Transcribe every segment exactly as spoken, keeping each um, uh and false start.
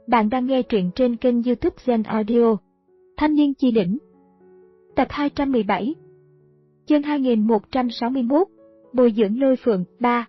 Bạn đang nghe truyện trên kênh YouTube Zen Audio. Thanh niên chi đỉnh. Tập hai trăm mười bảy. Chương hai nghìn một trăm sáu mươi mốt. Bồi dưỡng lôi phượng ba.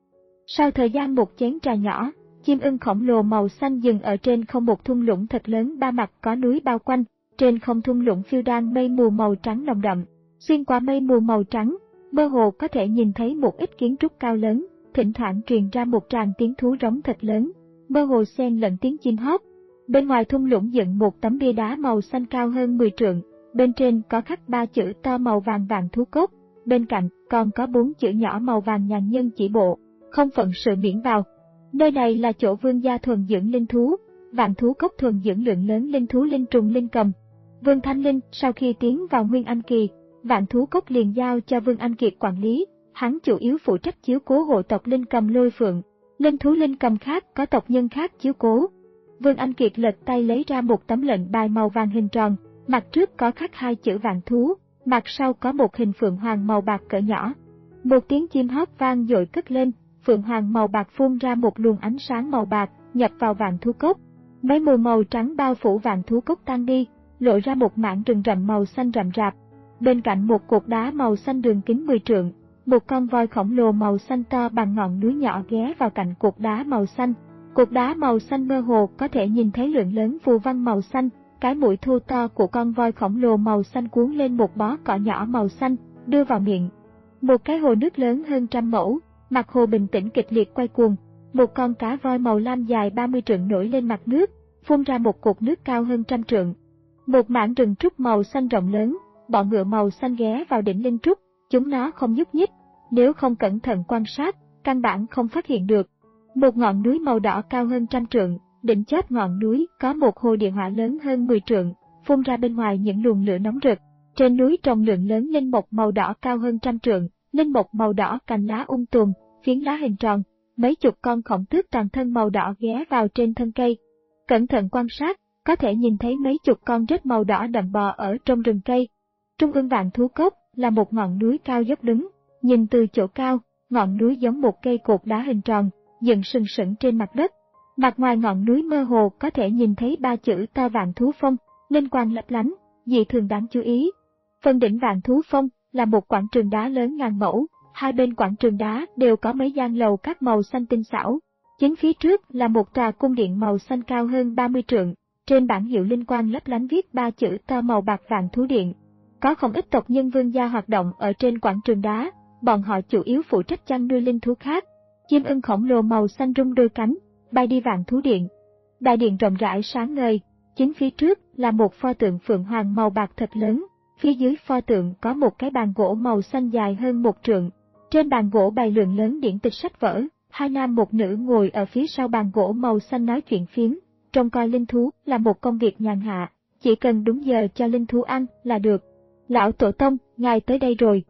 Sau thời gian một chén trà nhỏ, chim ưng khổng lồ màu xanh dừng ở trên không một thung lũng thật lớn ba mặt có núi bao quanh. Trên không thung lũng phiêu đang mây mù màu trắng nồng đậm. Xuyên qua mây mù màu trắng, mơ hồ có thể nhìn thấy một ít kiến trúc cao lớn, thỉnh thoảng truyền ra một tràng tiếng thú rống thật lớn, mơ hồ xen lẫn tiếng chim hót. Bên ngoài thung lũng dựng một tấm bia đá màu xanh cao hơn mười trượng, bên trên có khắc ba chữ to màu vàng vàng thú cốt, bên cạnh còn có bốn chữ nhỏ màu vàng nhàn nhân chỉ bộ, không phận sự miễn vào. Nơi này là chỗ Vương gia thuần dưỡng linh thú, Vạn Thú Cốc thuần dưỡng lượng lớn linh thú linh trùng linh cầm. Vương Thanh Linh sau khi tiến vào Nguyên Anh kỳ, Vạn Thú Cốc liền giao cho Vương Anh Kiệt quản lý, hắn chủ yếu phụ trách chiếu cố hộ tộc linh cầm lôi phượng, linh thú linh cầm khác có tộc nhân khác chiếu cố. Vương Anh Kiệt lật tay lấy ra một tấm lệnh bài màu vàng hình tròn, mặt trước có khắc hai chữ vạn thú, mặt sau có một hình phượng hoàng màu bạc cỡ nhỏ. Một tiếng chim hót vang dội cất lên, phượng hoàng màu bạc phun ra một luồng ánh sáng màu bạc, nhập vào vạn thú cốc. Mấy mù màu trắng bao phủ vạn thú cốc tan đi, lộ ra một mảng rừng rậm màu xanh rậm rạp. Bên cạnh một cột đá màu xanh đường kính mười trượng, một con voi khổng lồ màu xanh to bằng ngọn núi nhỏ ghé vào cạnh cột đá màu xanh. Cột đá màu xanh mơ hồ có thể nhìn thấy lượng lớn phù văn màu xanh, cái mũi thô to của con voi khổng lồ màu xanh cuốn lên một bó cỏ nhỏ màu xanh, đưa vào miệng. Một cái hồ nước lớn hơn trăm mẫu, mặt hồ bình tĩnh kịch liệt quay cuồng. Một con cá voi màu lam dài ba mươi trượng nổi lên mặt nước, phun ra một cột nước cao hơn trăm trượng. Một mảng rừng trúc màu xanh rộng lớn, bọ ngựa màu xanh ghé vào đỉnh linh trúc, chúng nó không nhúc nhích, nếu không cẩn thận quan sát, căn bản không phát hiện được. Một ngọn núi màu đỏ cao hơn trăm trượng, đỉnh chóp ngọn núi có một hồ địa hỏa lớn hơn mười trượng, phun ra bên ngoài những luồng lửa nóng rực. Trên núi trồng lượng lớn linh mộc màu đỏ cao hơn trăm trượng, linh mộc màu đỏ cành lá um tùm, phiến lá hình tròn, mấy chục con khổng tước toàn thân màu đỏ ghé vào trên thân cây. Cẩn thận quan sát, có thể nhìn thấy mấy chục con rết màu đỏ đậm bò ở trong rừng cây. Trung ương Vạn Thú Cốc là một ngọn núi cao dốc đứng, nhìn từ chỗ cao, ngọn núi giống một cây cột đá hình tròn, dựng sừng sững trên mặt đất. Mặt ngoài ngọn núi mơ hồ có thể nhìn thấy ba chữ to Vạn Thú Phong, linh quang lấp lánh, dị thường đáng chú ý. Phần đỉnh Vạn Thú Phong là một quảng trường đá lớn ngàn mẫu, hai bên quảng trường đá đều có mấy gian lầu các màu xanh tinh xảo. Chính phía trước là một tòa cung điện màu xanh cao hơn ba mươi trượng, trên bảng hiệu linh quang lấp lánh viết ba chữ to màu bạc Vạn Thú Điện. Có không ít tộc nhân vương gia hoạt động ở trên quảng trường đá, bọn họ chủ yếu phụ trách chăn nuôi linh thú khác. Chim ưng khổng lồ màu xanh rung đôi cánh, bay đi Vạn Thú Điện. Đại điện rộng rãi sáng ngời, chính phía trước là một pho tượng phượng hoàng màu bạc thật lớn, phía dưới pho tượng có một cái bàn gỗ màu xanh dài hơn một trượng. Trên bàn gỗ bày lượng lớn điển tịch sách vở, hai nam một nữ ngồi ở phía sau bàn gỗ màu xanh nói chuyện phiếm. Trông coi linh thú là một công việc nhàn hạ, chỉ cần đúng giờ cho linh thú ăn là được. Lão Tổ Tông, ngài tới đây rồi.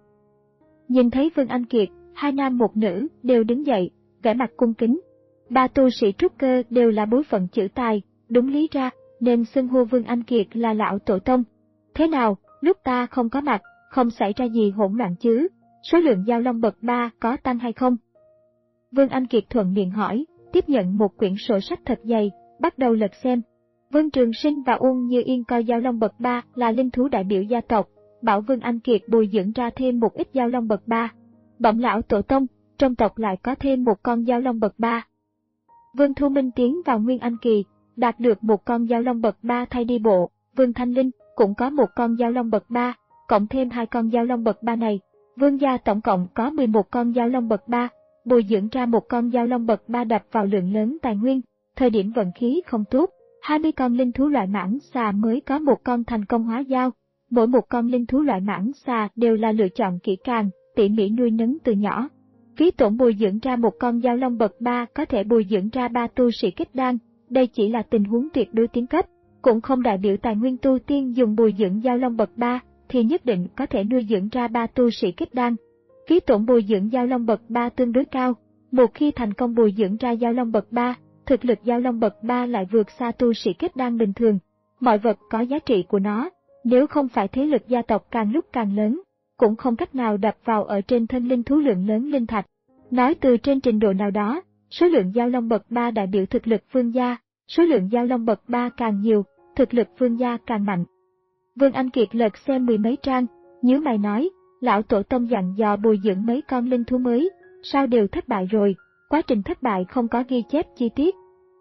Nhìn thấy Vương Anh Kiệt, hai nam một nữ đều đứng dậy, vẻ mặt cung kính. Ba tu sĩ trúc cơ đều là bối phận chữ tài, đúng lý ra, nên xưng hô Vương Anh Kiệt là Lão Tổ Tông. Thế nào, lúc ta không có mặt, không xảy ra gì hỗn loạn chứ? Số lượng giao long bậc ba có tăng hay không? Vương Anh Kiệt thuận miệng hỏi, tiếp nhận một quyển sổ sách thật dày, bắt đầu lật xem. Vương Trường Sinh và Uông Như Yên coi giao long bậc ba là linh thú đại biểu gia tộc, bảo Vương Anh Kiệt bồi dưỡng ra thêm một ít giao long bậc ba. Bẩm Lão Tổ Tông, trong tộc lại có thêm một con giao long bậc ba. Vương Thu Minh tiến vào Nguyên Anh kỳ, đạt được một con giao long bậc ba thay đi bộ. Vương Thanh Linh cũng có một con giao long bậc ba, cộng thêm hai con giao long bậc ba này, Vương gia tổng cộng có mười một con giao long bậc ba. Bồi dưỡng ra một con giao long bậc ba đập vào lượng lớn tài nguyên. Thời điểm vận khí không tốt, hai mươi con linh thú loại mãng xà mới có một con thành công hóa giao. Mỗi một con linh thú loại mãng xà đều là lựa chọn kỹ càng, tỉ mỉ nuôi nấng từ nhỏ. Phí tổn bồi dưỡng ra một con giao long bậc ba có thể bồi dưỡng ra ba tu sĩ kết đan, đây chỉ là tình huống tuyệt đối tiến cấp, cũng không đại biểu tài nguyên tu tiên dùng bồi dưỡng giao long bậc ba thì nhất định có thể nuôi dưỡng ra ba tu sĩ kết đan. Phí tổn bồi dưỡng giao long bậc ba tương đối cao, một khi thành công bồi dưỡng ra giao long bậc ba, thực lực giao long bậc ba lại vượt xa tu sĩ kết đan bình thường. Mọi vật có giá trị của nó, nếu không phải thế lực gia tộc càng lúc càng lớn, cũng không cách nào đập vào ở trên thân linh thú lượng lớn linh thạch. Nói từ trên trình độ nào đó, số lượng giao long bậc ba đại biểu thực lực vương gia, Số lượng Dao Long bậc ba càng nhiều, thực lực Vương gia càng mạnh. Vương Anh Kiệt lật xem mười mấy trang, nhíu mày nói, lão tổ tông dặn dò bồi dưỡng mấy con linh thú mới, sao đều thất bại rồi, quá trình thất bại không có ghi chép chi tiết.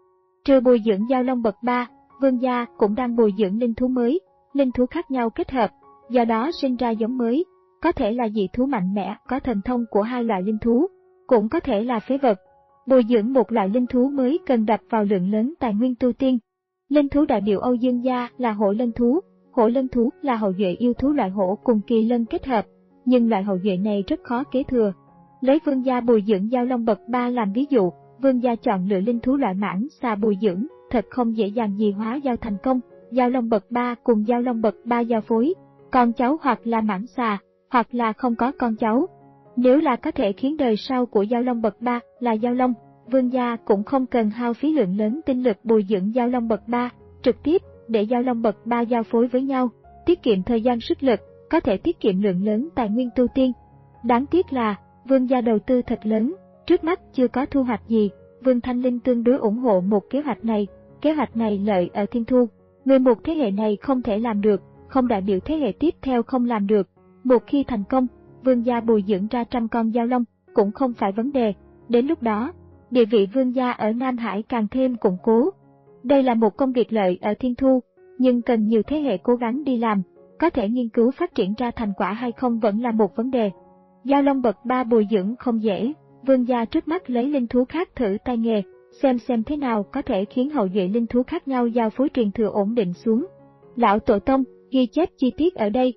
Trừ bồi dưỡng Dao Long bậc ba, Vương gia cũng đang bồi dưỡng linh thú mới, linh thú khác nhau kết hợp, do đó sinh ra giống mới, có thể là dị thú mạnh mẽ có thần thông của hai loại linh thú, cũng có thể là phế vật. Bồi dưỡng một loại linh thú mới cần đập vào lượng lớn tài nguyên tu tiên. Linh thú đại biểu Âu Dương gia là hổ lân thú, hổ lân thú là hậu duệ yêu thú loại hổ cùng kỳ lân kết hợp, nhưng loại hậu duệ này rất khó kế thừa. Lấy Vương gia bồi dưỡng Dao Long bậc ba làm ví dụ, Vương gia chọn lựa linh thú loại mãng xà bồi dưỡng, thật không dễ dàng gì hóa giao thành công. Dao Long bậc ba cùng Dao Long bậc ba giao phối, con cháu hoặc là mãng xà, hoặc là không có con cháu. Nếu là có thể khiến đời sau của Dao Long bậc ba là Dao Long, Vương gia cũng không cần hao phí lượng lớn tinh lực bồi dưỡng Dao Long bậc ba, trực tiếp để Dao Long bậc ba giao phối với nhau, tiết kiệm thời gian sức lực, có thể tiết kiệm lượng lớn tài nguyên tu tiên. Đáng tiếc là, Vương gia đầu tư thật lớn, trước mắt chưa có thu hoạch gì. Vương Thanh Linh tương đối ủng hộ một kế hoạch này, kế hoạch này lợi ở thiên thu. Người một thế hệ này không thể làm được, không đại biểu thế hệ tiếp theo không làm được. Một khi thành công, Vương gia bồi dưỡng ra trăm con Dao Long cũng không phải vấn đề. Đến lúc đó, địa vị Vương gia ở Nam Hải càng thêm củng cố. Đây là một công việc lợi ở thiên thu, nhưng cần nhiều thế hệ cố gắng đi làm, có thể nghiên cứu phát triển ra thành quả hay không vẫn là một vấn đề. Dao Long bậc ba bồi dưỡng không dễ, Vương gia trước mắt lấy linh thú khác thử tay nghề, xem xem thế nào có thể khiến hậu duệ linh thú khác nhau giao phối truyền thừa ổn định xuống. Lão tổ tông, ghi chép chi tiết ở đây.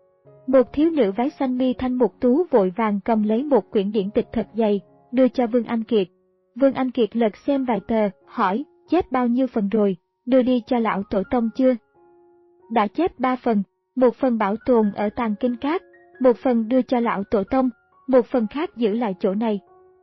Một thiếu nữ váy xanh mi thanh mục tú vội vàng cầm lấy một quyển điển tịch thật dày, đưa cho Vương Anh Kiệt. Vương Anh Kiệt lật xem vài tờ, hỏi, chép bao nhiêu phần rồi, đưa đi cho lão tổ tông chưa? Đã chép ba phần, một phần bảo tồn ở tàng kinh các, một phần đưa cho lão tổ tông, một phần khác giữ lại chỗ này.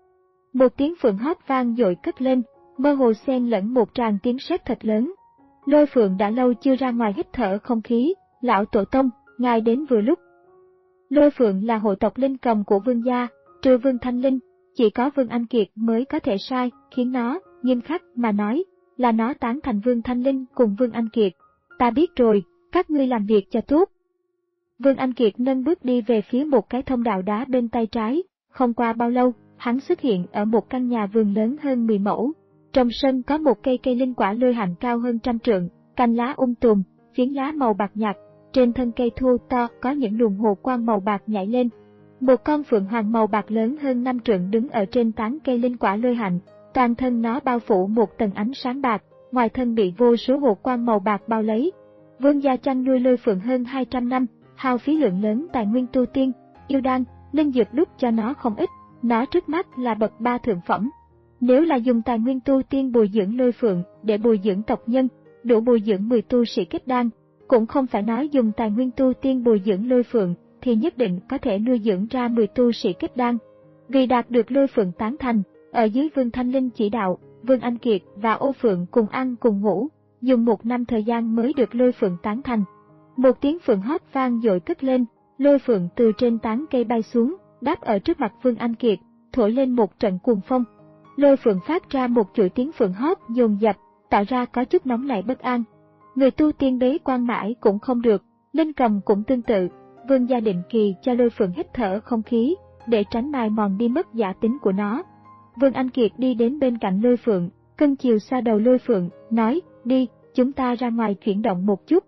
Một tiếng phượng hót vang dội cất lên, mơ hồ xen lẫn một tràng tiếng sét thật lớn. Lôi Phượng đã lâu chưa ra ngoài hít thở không khí, lão tổ tông, ngài đến vừa lúc. Lôi Phượng là hộ tộc linh cầm của Vương gia, trừ Vương Thanh Linh, chỉ có Vương Anh Kiệt mới có thể sai, khiến nó, nghiêm khắc mà nói, là nó tán thành Vương Thanh Linh cùng Vương Anh Kiệt. Ta biết rồi, các ngươi làm việc cho tốt. Vương Anh Kiệt nâng bước đi về phía một cái thông đạo đá bên tay trái, không qua bao lâu, hắn xuất hiện ở một căn nhà vườn lớn hơn mười mẫu. Trong sân có một cây cây linh quả lôi hạnh cao hơn trăm trượng, cành lá um tùm, phiến lá màu bạc nhạt, trên thân cây thô to có những luồng hồ quang màu bạc nhảy lên. Một con phượng hoàng màu bạc lớn hơn năm trượng đứng ở trên tán cây linh quả lôi hạnh, toàn thân nó bao phủ một tầng ánh sáng bạc, ngoài thân bị vô số hồ quang màu bạc bao lấy. Vương gia chăn nuôi lôi phượng hơn hai trăm năm, hao phí lượng lớn tài nguyên tu tiên, yêu đan, linh dược đúc cho nó không ít, nó trước mắt là bậc ba thượng phẩm. Nếu là dùng tài nguyên tu tiên bồi dưỡng lôi phượng để bồi dưỡng tộc nhân, đủ bồi dưỡng mười tu sĩ kết đan, cũng không phải nói dùng tài nguyên tu tiên bồi dưỡng lôi phượng thì nhất định có thể nuôi dưỡng ra mười tu sĩ kết đan. Vì đạt được lôi phượng tán thành, ở dưới Vương Thanh Linh chỉ đạo, Vương Anh Kiệt và Ô Phượng cùng ăn cùng ngủ, dùng một năm thời gian mới được lôi phượng tán thành. Một tiếng phượng hót vang dội cất lên, lôi phượng từ trên tán cây bay xuống, đáp ở trước mặt Vương Anh Kiệt, thổi lên một trận cuồng phong. Lôi phượng phát ra một chuỗi tiếng phượng hót dồn dập, tạo ra có chút nóng nảy bất an. Người tu tiên bế quan mãi cũng không được, linh cầm cũng tương tự. Vương gia định kỳ cho lôi phượng hít thở không khí, để tránh mài mòn đi mất giả tính của nó. Vương Anh Kiệt đi đến bên cạnh lôi phượng, cưng chiều xoa đầu lôi phượng, nói, đi, chúng ta ra ngoài chuyển động một chút.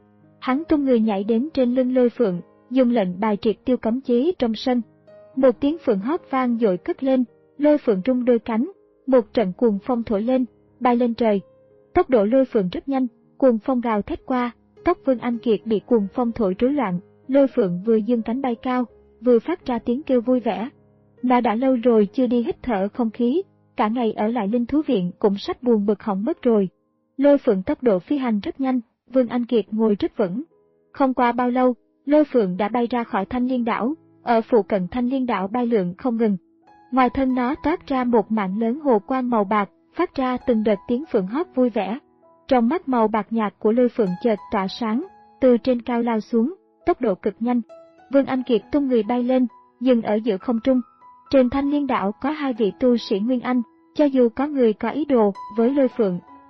Hắn tung người nhảy đến trên lưng lôi phượng, dùng lệnh bài triệt tiêu cấm chế trong sân. Một tiếng phượng hót vang dội cất lên, lôi phượng rung đôi cánh, một trận cuồng phong thổi lên, bay lên trời. Tốc độ lôi phượng rất nhanh, cuồng phong gào thét qua, tóc Vương Anh Kiệt bị cuồng phong thổi rối loạn, lôi phượng vừa dương cánh bay cao, vừa phát ra tiếng kêu vui vẻ. Nó đã lâu rồi chưa đi hít thở không khí, cả ngày ở lại linh thú viện cũng sắp buồn bực hỏng mất rồi. Lôi phượng tốc độ phi hành rất nhanh, Vương Anh Kiệt ngồi rất vững. Không qua bao lâu, lôi phượng đã bay ra khỏi Thanh Liên đảo, ở phụ cận Thanh Liên đảo bay lượn không ngừng. Ngoài thân nó toát ra một mảng lớn hồ quang màu bạc, phát ra từng đợt tiếng phượng hót vui vẻ. Trong mắt màu bạc nhạt của lôi phượng chợt tỏa sáng, từ trên cao lao xuống, tốc độ cực nhanh. Vương Anh Kiệt tung người bay lên, dừng ở giữa không trung. Trên Thanh Liên đảo có hai vị tu sĩ Nguyên Anh, cho dù có người có ý đồ với lôi phượng,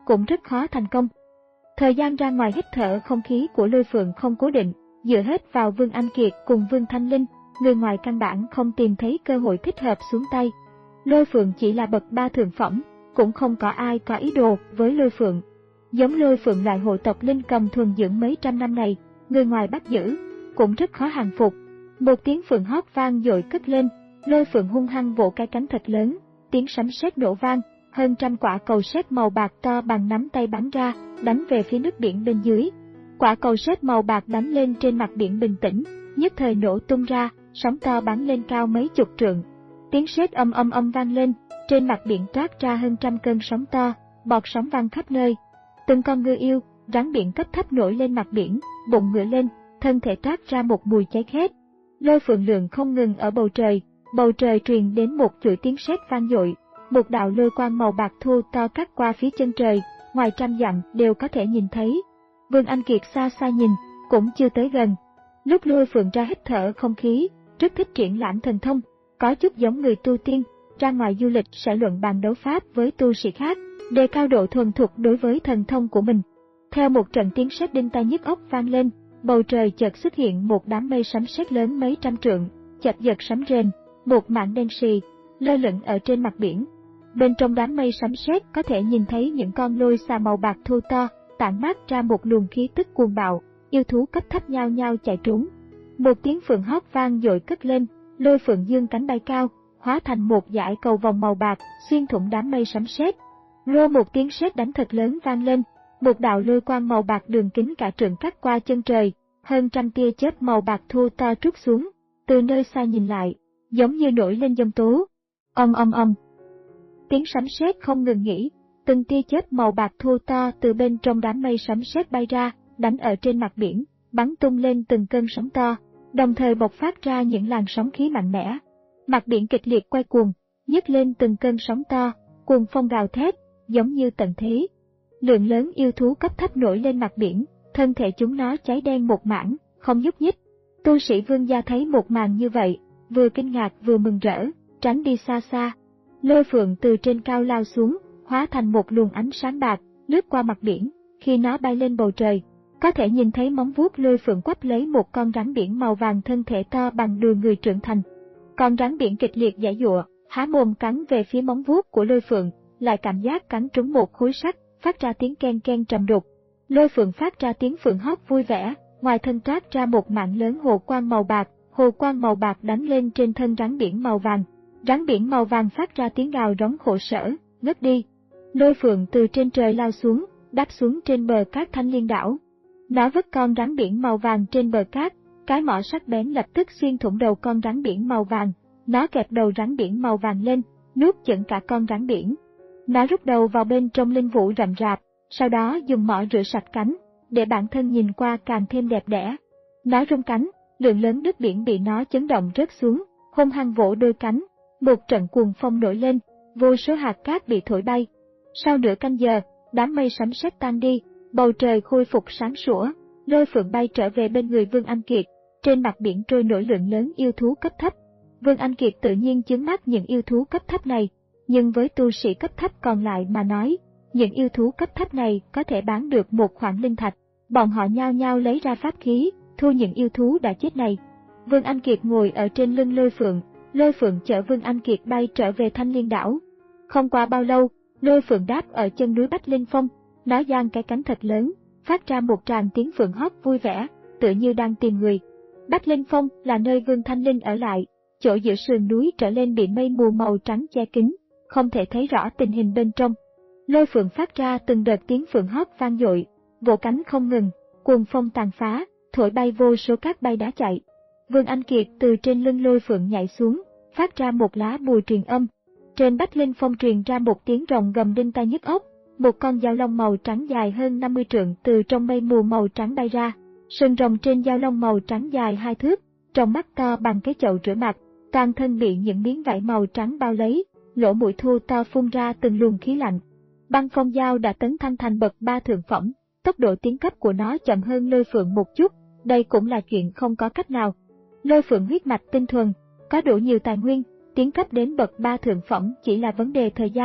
cũng rất khó thành công. Thời gian ra ngoài hít thở không khí của Lôi Phượng không cố định, dựa hết vào Vương Anh Kiệt cùng Vương Thanh Linh, người ngoài căn bản không tìm thấy cơ hội thích hợp xuống tay. Lôi Phượng chỉ là bậc ba thượng phẩm, cũng không có ai có ý đồ với Lôi Phượng. Giống Lôi Phượng loại hộ tộc linh cầm thuần dưỡng mấy trăm năm này, người ngoài bắt giữ, cũng rất khó hàng phục. Một tiếng phượng hót vang dội cất lên, Lôi Phượng hung hăng vỗ cái cánh thật lớn, tiếng sấm sét nổ vang, hơn trăm quả cầu sét màu bạc to bằng nắm tay bắn ra, đánh về phía nước biển bên dưới. Quả cầu sét màu bạc đánh lên trên mặt biển bình tĩnh, nhất thời nổ tung ra, sóng to bắn lên cao mấy chục trượng. Tiếng sét âm âm âm vang lên, trên mặt biển toát ra hơn trăm cơn sóng to, bọt sóng văng khắp nơi. Từng con ngư yêu, rắn biển cấp thấp nổi lên mặt biển, bụng ngửa lên, thân thể toát ra một mùi cháy khét. Lôi Phượng lượn không ngừng ở bầu trời, bầu trời truyền đến một chuỗi tiếng sét vang dội, một đạo lôi quang màu bạc thu to cắt qua phía chân trời, ngoài trăm dặm đều có thể nhìn thấy. Vương Anh Kiệt xa xa nhìn, cũng chưa tới gần. Lúc Lôi Phượng ra hít thở không khí, rất thích triển lãm thần thông, có chút giống người tu tiên, ra ngoài du lịch sẽ luận bàn đấu pháp với tu sĩ khác, đề cao độ thuần thục đối với thần thông của mình. Theo một trận tiếng sét đinh tai nhức óc vang lên, bầu trời chợt xuất hiện một đám mây sấm sét lớn mấy trăm trượng, chật giật sấm rền, một mảng đen xì lơ lửng ở trên mặt biển. Bên trong đám mây sấm sét có thể nhìn thấy những con lôi xà màu bạc thu to, tản mát ra một luồng khí tức cuồng bạo, yêu thú cấp thấp nhao nhao chạy trốn. Một tiếng phượng hót vang dội cất lên, Lôi Phượng dương cánh bay cao, hóa thành một dải cầu vòng màu bạc, xuyên thủng đám mây sấm sét. Rô một tiếng sét đánh thật lớn vang lên, một đạo lôi quang màu bạc đường kính cả trượng cắt qua chân trời, hơn trăm tia chớp màu bạc thu to trút xuống, từ nơi xa nhìn lại, giống như nổi lên giông tố. Ầm ầm ầm. Tiếng sấm sét không ngừng nghỉ, từng tia chớp màu bạc thu to từ bên trong đám mây sấm sét bay ra, đánh ở trên mặt biển, bắn tung lên từng cơn sóng to, đồng thời bộc phát ra những làn sóng khí mạnh mẽ. Mặt biển kịch liệt quay cuồng, nhấc lên từng cơn sóng to, cuồng phong gào thét, giống như tận thế. Lượng lớn yêu thú cấp thấp nổi lên mặt biển, thân thể chúng nó cháy đen một mảng, không nhúc nhích. Tu sĩ Vương gia thấy một màn như vậy, vừa kinh ngạc vừa mừng rỡ, tránh đi xa xa. Lôi Phượng từ trên cao lao xuống, hóa thành một luồng ánh sáng bạc, lướt qua mặt biển. Khi nó bay lên bầu trời, có thể nhìn thấy móng vuốt Lôi Phượng quắp lấy một con rắn biển màu vàng thân thể to bằng đùi người trưởng thành. Con rắn biển kịch liệt giãy giụa, há mồm cắn về phía móng vuốt của Lôi Phượng, lại cảm giác cắn trúng một khối sắt, phát ra tiếng ken ken trầm đục. Lôi Phượng phát ra tiếng phượng hót vui vẻ, ngoài thân toát ra một mảng lớn hồ quang màu bạc, hồ quang màu bạc đánh lên trên thân rắn biển màu vàng. Rắn biển màu vàng phát ra tiếng gào rống khổ sở, ngất đi. Lôi Phượng từ trên trời lao xuống, đáp xuống trên bờ cát Thanh Liên đảo. Nó vứt con rắn biển màu vàng trên bờ cát, cái mỏ sắc bén lập tức xuyên thủng đầu con rắn biển màu vàng. Nó kẹp đầu rắn biển màu vàng lên, nuốt chửng cả con rắn biển. Nó rút đầu vào bên trong linh vũ rậm rạp, sau đó dùng mỏ rửa sạch cánh, để bản thân nhìn qua càng thêm đẹp đẽ. Nó rung cánh, lượng lớn nước biển bị nó chấn động rớt xuống, hung hăng vỗ đôi cánh. Một trận cuồng phong nổi lên, vô số hạt cát bị thổi bay. Sau nửa canh giờ, đám mây sấm sét tan đi, bầu trời khôi phục sáng sủa. Lôi Phượng bay trở về bên người Vương Anh Kiệt. Trên mặt biển trôi nổi lượng lớn yêu thú cấp thấp. Vương Anh Kiệt tự nhiên chướng mắt những yêu thú cấp thấp này, nhưng với tu sĩ cấp thấp còn lại mà nói, những yêu thú cấp thấp này có thể bán được một khoản linh thạch. Bọn họ nhao nhao lấy ra pháp khí, thu những yêu thú đã chết này. Vương Anh Kiệt ngồi ở trên lưng Lôi Phượng. Lôi Phượng chở Vương Anh Kiệt bay trở về Thanh Liên đảo. Không qua bao lâu, Lôi Phượng đáp ở chân núi Bách Linh Phong, nó giang cái cánh thật lớn, phát ra một tràng tiếng phượng hót vui vẻ, tựa như đang tìm người. Bách Linh Phong là nơi Vương Thanh Linh ở lại, chỗ giữa sườn núi trở lên bị mây mù màu trắng che kín, không thể thấy rõ tình hình bên trong. Lôi Phượng phát ra từng đợt tiếng phượng hót vang dội, vỗ cánh không ngừng, cuồng phong tàn phá, thổi bay vô số cát bay đá chạy. Vương Anh Kiệt từ trên lưng Lôi Phượng nhảy xuống, phát ra một lá bùi truyền âm. Trên Bách Linh Phong truyền ra một tiếng rồng gầm đinh tai nhức óc, một con dao long màu trắng dài hơn năm mươi trượng từ trong mây mù màu trắng bay ra. Sừng rồng trên dao long màu trắng dài hai thước, trong mắt to bằng cái chậu rửa mặt, toàn thân bị những miếng vải màu trắng bao lấy, lỗ mũi thu to phun ra từng luồng khí lạnh. Băng phong dao đã tấn thăng thành bậc ba thượng phẩm, tốc độ tiến cấp của nó chậm hơn Lôi Phượng một chút, đây cũng là chuyện không có cách nào. Lôi Phượng huyết mạch tinh thuần, có đủ nhiều tài nguyên, tiến cấp đến bậc ba thượng phẩm chỉ là vấn đề thời gian,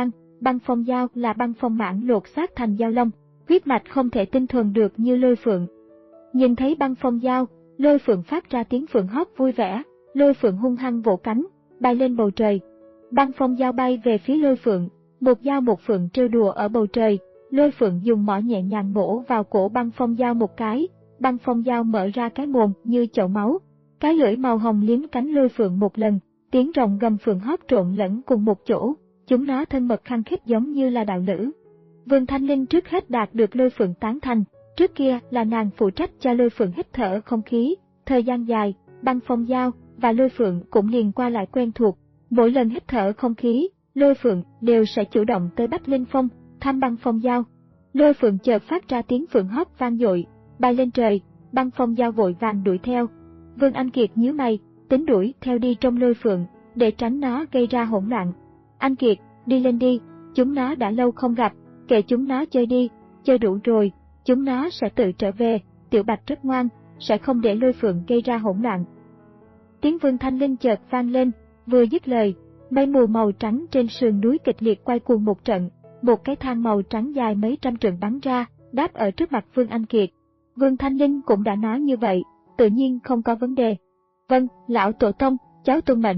băng phong dao là băng phong mãng lột xác thành dao long, huyết mạch không thể tinh thuần được như Lôi Phượng. Nhìn thấy băng phong dao, Lôi Phượng phát ra tiếng phượng hót vui vẻ, Lôi Phượng hung hăng vỗ cánh, bay lên bầu trời. Băng phong dao bay về phía Lôi Phượng, một dao một phượng trêu đùa ở bầu trời, Lôi Phượng dùng mỏ nhẹ nhàng bổ vào cổ băng phong dao một cái, băng phong dao mở ra cái mồm như chậu máu, cái lưỡi màu hồng liếm cánh Lôi Phượng một lần, tiếng rồng gầm phượng hót trộn lẫn cùng một chỗ, chúng nó thân mật khăng khít giống như là đạo lữ. Vương Thanh Linh trước hết đạt được Lôi Phượng tán thành, trước kia là nàng phụ trách cho Lôi Phượng hít thở không khí, thời gian dài, băng phong dao và Lôi Phượng cũng liền qua lại quen thuộc, mỗi lần hít thở không khí, Lôi Phượng đều sẽ chủ động tới Bách Linh Phong, thăm băng phong dao. Lôi Phượng chợt phát ra tiếng phượng hót vang dội, bay lên trời, băng phong dao vội vàng đuổi theo. Vương Anh Kiệt nhíu mày, tính đuổi theo đi trong Lôi Phượng, để tránh nó gây ra hỗn loạn. Anh Kiệt, đi lên đi, chúng nó đã lâu không gặp, kệ chúng nó chơi đi, chơi đủ rồi, chúng nó sẽ tự trở về, Tiểu Bạch rất ngoan, sẽ không để Lôi Phượng gây ra hỗn loạn. Tiếng Vương Thanh Linh chợt vang lên, vừa dứt lời, mây mù màu trắng trên sườn núi kịch liệt quay cuồng một trận, một cái thang màu trắng dài mấy trăm trượng bắn ra, đáp ở trước mặt Vương Anh Kiệt. Vương Thanh Linh cũng đã nói như vậy, tự nhiên không có vấn đề. Vâng, lão tổ tông, cháu tuân mệnh.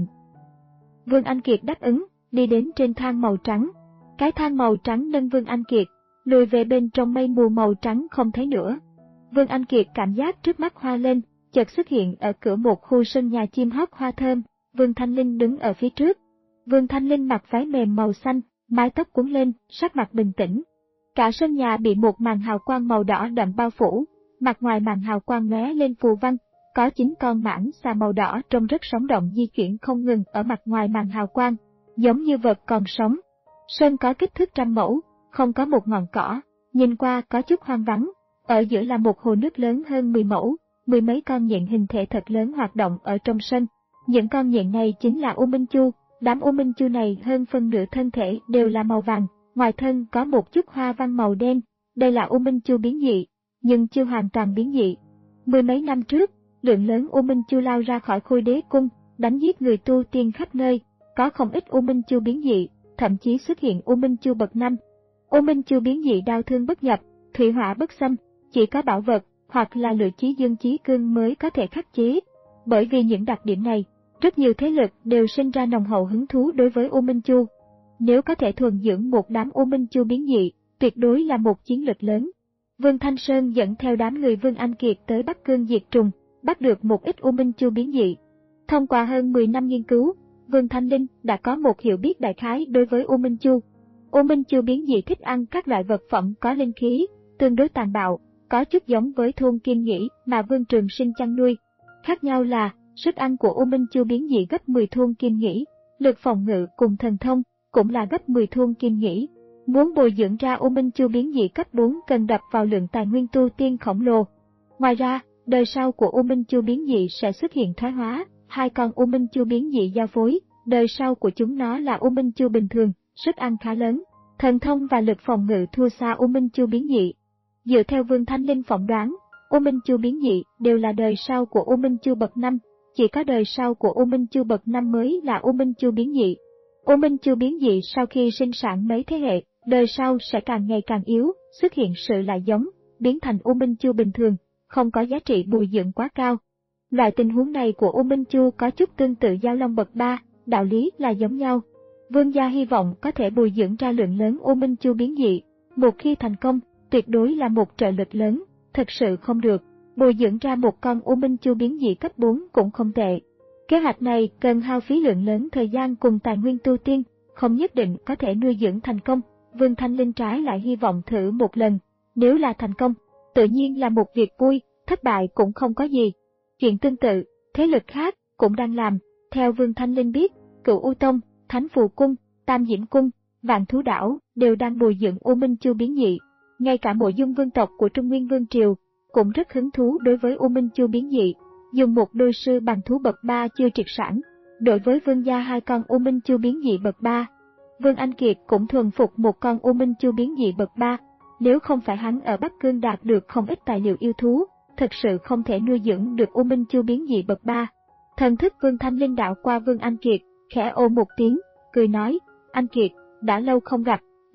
Vương Anh Kiệt đáp ứng, đi đến trên thang màu trắng. Cái thang màu trắng nâng Vương Anh Kiệt, lùi về bên trong mây mù màu trắng không thấy nữa. Vương Anh Kiệt cảm giác trước mắt hoa lên, chợt xuất hiện ở cửa một khu sân nhà chim hót hoa thơm, Vương Thanh Linh đứng ở phía trước. Vương Thanh Linh mặc váy mềm màu xanh, mái tóc cuốn lên, sắc mặt bình tĩnh. Cả sân nhà bị một màn hào quang màu đỏ đậm bao phủ, mặt ngoài màn hào quang lóe lên phù văn, có chín con mãng xà màu đỏ trông rất sống động di chuyển không ngừng ở mặt ngoài màn hào quang, giống như vật còn sống. Sân có kích thước trăm mẫu, không có một ngọn cỏ, nhìn qua có chút hoang vắng, ở giữa là một hồ nước lớn hơn mười mẫu, mười mấy con nhện hình thể thật lớn hoạt động ở trong sân. Những con nhện này chính là U Minh Chu, đám U Minh Chu này hơn phân nửa thân thể đều là màu vàng, ngoài thân có một chút hoa văn màu đen, đây là U Minh Chu biến dị, nhưng chưa hoàn toàn biến dị. Mười mấy năm trước, lượng lớn U Minh Chu lao ra khỏi Khôi Đế Cung, đánh giết người tu tiên khắp nơi, có không ít U Minh Chu biến dị, thậm chí xuất hiện U Minh Chu bậc năm. U Minh Chu biến dị đao thương bất nhập, thủy hỏa bất xâm, chỉ có bảo vật hoặc là lựa chí dương chí cương mới có thể khắc chế. Bởi vì những đặc điểm này, rất nhiều thế lực đều sinh ra nồng hậu hứng thú đối với U Minh Chu. Nếu có thể thuần dưỡng một đám U Minh Chu biến dị, tuyệt đối là một chiến lược lớn. Vương Thanh Sơn dẫn theo đám người Vương Anh Kiệt tới Bắc Cương diệt trùng, bắt được một ít U Minh Chu biến dị. Thông qua hơn mười năm nghiên cứu, Vương Thanh Linh đã có một hiểu biết đại khái đối với U Minh Chu. U Minh Chu biến dị thích ăn các loại vật phẩm có linh khí, tương đối tàn bạo, có chút giống với thôn Kim Nghĩ mà Vương Trường Sinh chăn nuôi. Khác nhau là, sức ăn của U Minh Chu biến dị gấp mười thôn Kim Nghĩ, lực phòng ngự cùng thần thông cũng là gấp mười thôn Kim Nghĩ. Muốn bồi dưỡng ra U Minh Chu biến dị cấp bốn cần đập vào lượng tài nguyên tu tiên khổng lồ. Ngoài ra, đời sau của U Minh Chu biến dị sẽ xuất hiện thoái hóa, hai con U Minh Chu biến dị giao phối, đời sau của chúng nó là U Minh Chu bình thường, sức ăn khá lớn, thần thông và lực phòng ngự thua xa U Minh Chu biến dị. Dựa theo Vương Thanh Linh phỏng đoán, U Minh Chu biến dị đều là đời sau của U Minh Chu bậc năm, chỉ có đời sau của U Minh Chu bậc năm mới là U Minh Chu biến dị. U Minh Chu biến dị sau khi sinh sản mấy thế hệ, đời sau sẽ càng ngày càng yếu, xuất hiện sự lại giống, biến thành U Minh Chu bình thường, không có giá trị bồi dưỡng quá cao. Loại tình huống này của U Minh Chu có chút tương tự Giao Long bậc ba, đạo lý là giống nhau. Vương gia hy vọng có thể bồi dưỡng ra lượng lớn U Minh Chu biến dị, một khi thành công, tuyệt đối là một trợ lực lớn, thật sự không được, bồi dưỡng ra một con U Minh Chu biến dị cấp bốn cũng không tệ. Kế hoạch này cần hao phí lượng lớn thời gian cùng tài nguyên tu tiên, không nhất định có thể nuôi dưỡng thành công. Vương Thanh Linh trái lại hy vọng thử một lần, nếu là thành công, tự nhiên là một việc vui, thất bại cũng không có gì. Chuyện tương tự, thế lực khác cũng đang làm. Theo Vương Thanh Linh biết, Cửu U Tông, Thánh Phù Cung, Tam Diễm Cung, Vạn Thú Đảo đều đang bồi dưỡng U Minh Chu biến dị. Ngay cả Mộ Dung vương tộc của Trung Nguyên Vương Triều cũng rất hứng thú đối với U Minh Chu biến dị. Dùng một đôi sư bằng thú bậc ba chưa triệt sản, đối với Vương gia hai con U Minh Chu biến dị bậc ba. Vương Anh Kiệt cũng thuần phục một con U Minh Chu biến dị bậc ba. Nếu không phải hắn ở Bắc Cương đạt được không ít tài liệu yêu thú, thực sự không thể nuôi dưỡng được U Minh Chu biến dị bậc ba. Thần thức Vương Thanh Linh đạo qua Vương Anh Kiệt, khẽ ô một tiếng, cười nói, Anh Kiệt, đã lâu không gặp,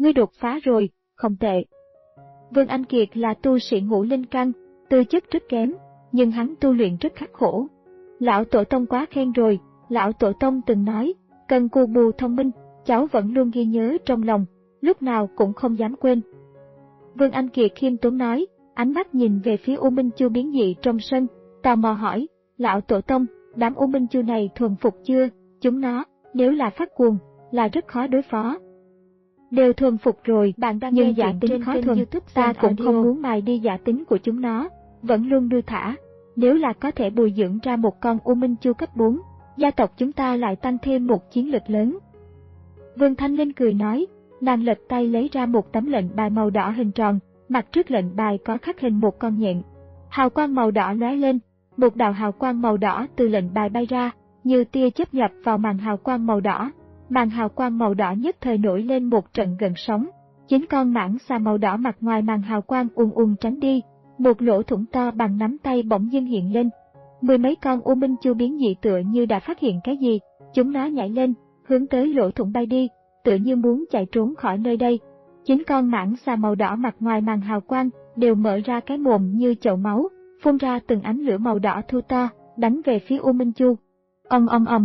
ngươi đột phá rồi, không tệ. Vương Anh Kiệt là tu sĩ ngũ linh căn, tư chất rất kém, nhưng hắn tu luyện rất khắc khổ. Lão Tổ Tông quá khen rồi, Lão Tổ Tông từng nói, cần cù bù thông minh, cháu vẫn luôn ghi nhớ trong lòng, lúc nào cũng không dám quên. Vương Anh Kiệt khiêm tốn nói, ánh mắt nhìn về phía U Minh Chu biến dị trong sân, tò mò hỏi, Lão Tổ Tông, đám U Minh Chu này thuần phục chưa? Chúng nó, nếu là phát cuồng, là rất khó đối phó. Đều thuần phục rồi, bạn đang nhưng giả tính khó thuần, ta cũng không muốn mài đi giả tính của chúng nó, vẫn luôn đưa thả. Nếu là có thể bồi dưỡng ra một con U Minh Chu cấp bốn, gia tộc chúng ta lại tăng thêm một chiến lực lớn. Vương Thanh Linh cười nói, nàng lật tay lấy ra một tấm lệnh bài màu đỏ hình tròn, mặt trước lệnh bài có khắc hình một con nhện. Hào quang màu đỏ lóe lên, một đạo hào quang màu đỏ từ lệnh bài bay ra, như tia chớp nhập vào màn hào quang màu đỏ. Màn hào quang màu đỏ nhất thời nổi lên một trận gợn sóng. Chín con mãng xà màu đỏ mặt ngoài màn hào quang ùn ùn tránh đi, một lỗ thủng to bằng nắm tay bỗng dưng hiện lên. Mười mấy con U Minh Chu biến dị tựa như đã phát hiện cái gì, chúng nó nhảy lên, hướng tới lỗ thủng bay đi, tựa như muốn chạy trốn khỏi nơi đây. Chín con mãng xà màu đỏ mặt ngoài màn hào quang đều mở ra cái mồm như chậu máu, phun ra từng ánh lửa màu đỏ thu to, đánh về phía U Minh Chu. Ầm ầm ầm.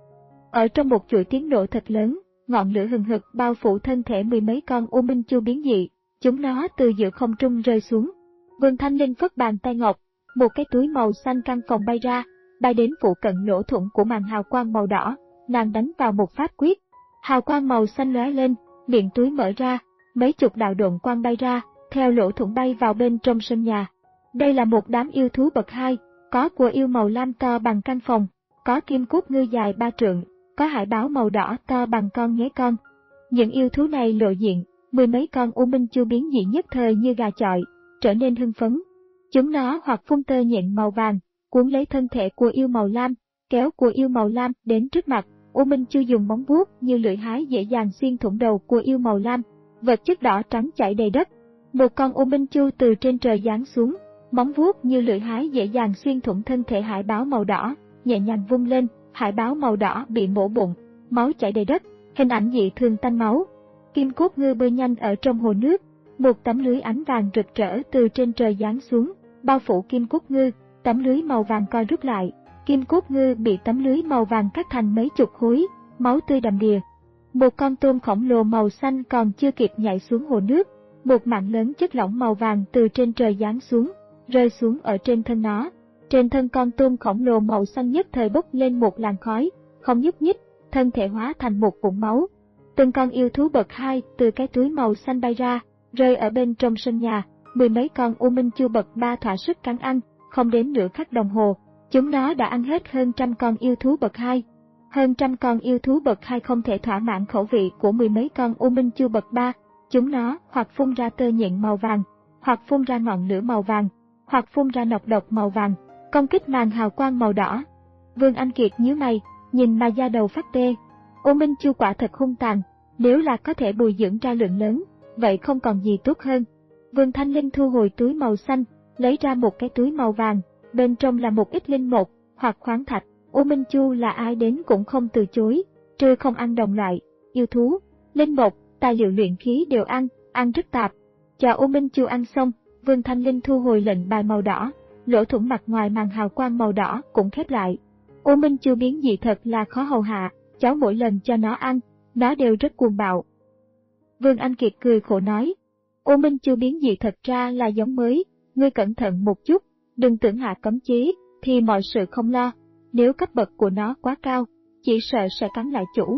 Ở trong một chuỗi tiếng nổ thật lớn, ngọn lửa hừng hực bao phủ thân thể mười mấy con U Minh Chu biến dị, chúng nó từ giữa không trung rơi xuống. Vương Thanh Linh phất bàn tay ngọc, một cái túi màu xanh căn phòng bay ra, bay đến phụ cận lỗ thủng của màn hào quang màu đỏ, nàng đánh vào một pháp quyết. Hào quang màu xanh lóe lên, miệng túi mở ra, mấy chục đạo độn quang bay ra, theo lỗ thủng bay vào bên trong sân nhà. Đây là một đám yêu thú bậc hai, có cua yêu màu lam to bằng căn phòng, có kim cốt ngư dài ba trượng, có hải báo màu đỏ to bằng con nghé con. Những yêu thú này lộ diện, mười mấy con U Minh Chu biến dị nhất thời như gà chọi, trở nên hưng phấn. Chúng nó hoặc phun tơ nhện màu vàng, cuốn lấy thân thể của yêu màu lam, kéo của yêu màu lam đến trước mặt. U Minh Chu dùng móng vuốt như lưỡi hái dễ dàng xuyên thủng đầu của yêu màu lam, vật chất đỏ trắng chảy đầy đất. Một con U Minh Chu từ trên trời giáng xuống, móng vuốt như lưỡi hái dễ dàng xuyên thủng thân thể hải báo màu đỏ, nhẹ nhàng vung lên, hải báo màu đỏ bị mổ bụng, máu chảy đầy đất, hình ảnh dị thường tanh máu. Kim cốt ngư bơi nhanh ở trong hồ nước, một tấm lưới ánh vàng rực rỡ từ trên trời giáng xuống, bao phủ kim cốt ngư, tấm lưới màu vàng co rút lại. Kim cốt ngư bị tấm lưới màu vàng cắt thành mấy chục khối, máu tươi đầm đìa. Một con tôm khổng lồ màu xanh còn chưa kịp nhảy xuống hồ nước, một mảng lớn chất lỏng màu vàng từ trên trời giáng xuống, rơi xuống ở trên thân nó. Trên thân con tôm khổng lồ màu xanh nhất thời bốc lên một làn khói, không nhúc nhích, thân thể hóa thành một vũng máu. Từng con yêu thú bậc hai từ cái túi màu xanh bay ra, rơi ở bên trong sân nhà. Mười mấy con U Minh Chu bậc ba thỏa sức cắn ăn, không đến nửa khắc đồng hồ, chúng nó đã ăn hết hơn trăm con yêu thú bậc hai. Hơn trăm con yêu thú bậc hai không thể thỏa mãn khẩu vị của mười mấy con U Minh Chu bậc ba. Chúng nó hoặc phun ra tơ nhện màu vàng, hoặc phun ra ngọn lửa màu vàng, hoặc phun ra nọc độc màu vàng, công kích màn hào quang màu đỏ. Vương Anh Kiệt nhíu mày, nhìn mà da đầu phát tê. U Minh Chu quả thật hung tàn, nếu là có thể bồi dưỡng ra lượng lớn, vậy không còn gì tốt hơn. Vương Thanh Linh thu hồi túi màu xanh, lấy ra một cái túi màu vàng, bên trong là một ít linh mục hoặc khoáng thạch. U Minh Chu là ai đến cũng không từ chối, trừ không ăn đồng loại, yêu thú, linh mục, tài liệu luyện khí đều ăn, ăn rất tạp. Chờ U Minh Chu ăn xong, Vương Thanh Linh thu hồi lệnh bài màu đỏ, lỗ thủng mặt ngoài màn hào quang màu đỏ cũng khép lại. U Minh Chu biến dị thật là khó hầu hạ, cháu mỗi lần cho nó ăn, nó đều rất cuồng bạo. Vương Anh Kiệt cười khổ nói, U Minh Chu biến dị thật ra là giống mới, ngươi cẩn thận một chút, đừng tưởng hạ cấm chế, thì mọi sự không lo, nếu cấp bậc của nó quá cao, chỉ sợ sẽ cắn lại chủ.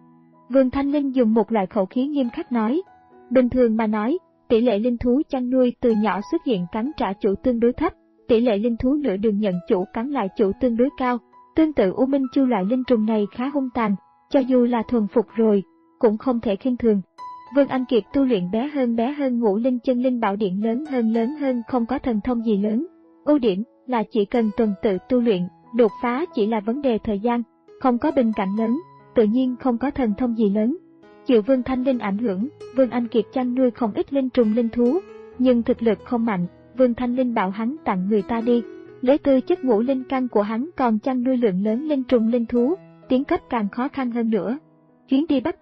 Vương Thanh Linh dùng một loại khẩu khí nghiêm khắc nói, bình thường mà nói, tỷ lệ linh thú chăn nuôi từ nhỏ xuất hiện cắn trả chủ tương đối thấp, tỷ lệ linh thú nửa đường nhận chủ cắn lại chủ tương đối cao. Tương tự U Minh Chu loại linh trùng này khá hung tàn, cho dù là thuần phục rồi, cũng không thể khinh thường. Vương Anh Kiệt tu luyện bé hơn bé hơn ngũ linh chân linh bảo điện lớn hơn lớn hơn không có thần thông gì lớn. Ưu điểm là chỉ cần tuần tự tu luyện, đột phá chỉ là vấn đề thời gian, không có bên cạnh lớn, tự nhiên không có thần thông gì lớn. Chịu Vương Thanh Linh ảnh hưởng, Vương Anh Kiệt chăn nuôi không ít linh trùng linh thú, nhưng thực lực không mạnh, Vương Thanh Linh bảo hắn tặng người ta đi. Lấy tư chất ngũ linh căn của hắn còn chăn nuôi lượng lớn linh trùng linh thú, tiến cấp càng khó khăn hơn nữa. Chuyến đi Bắc Cương,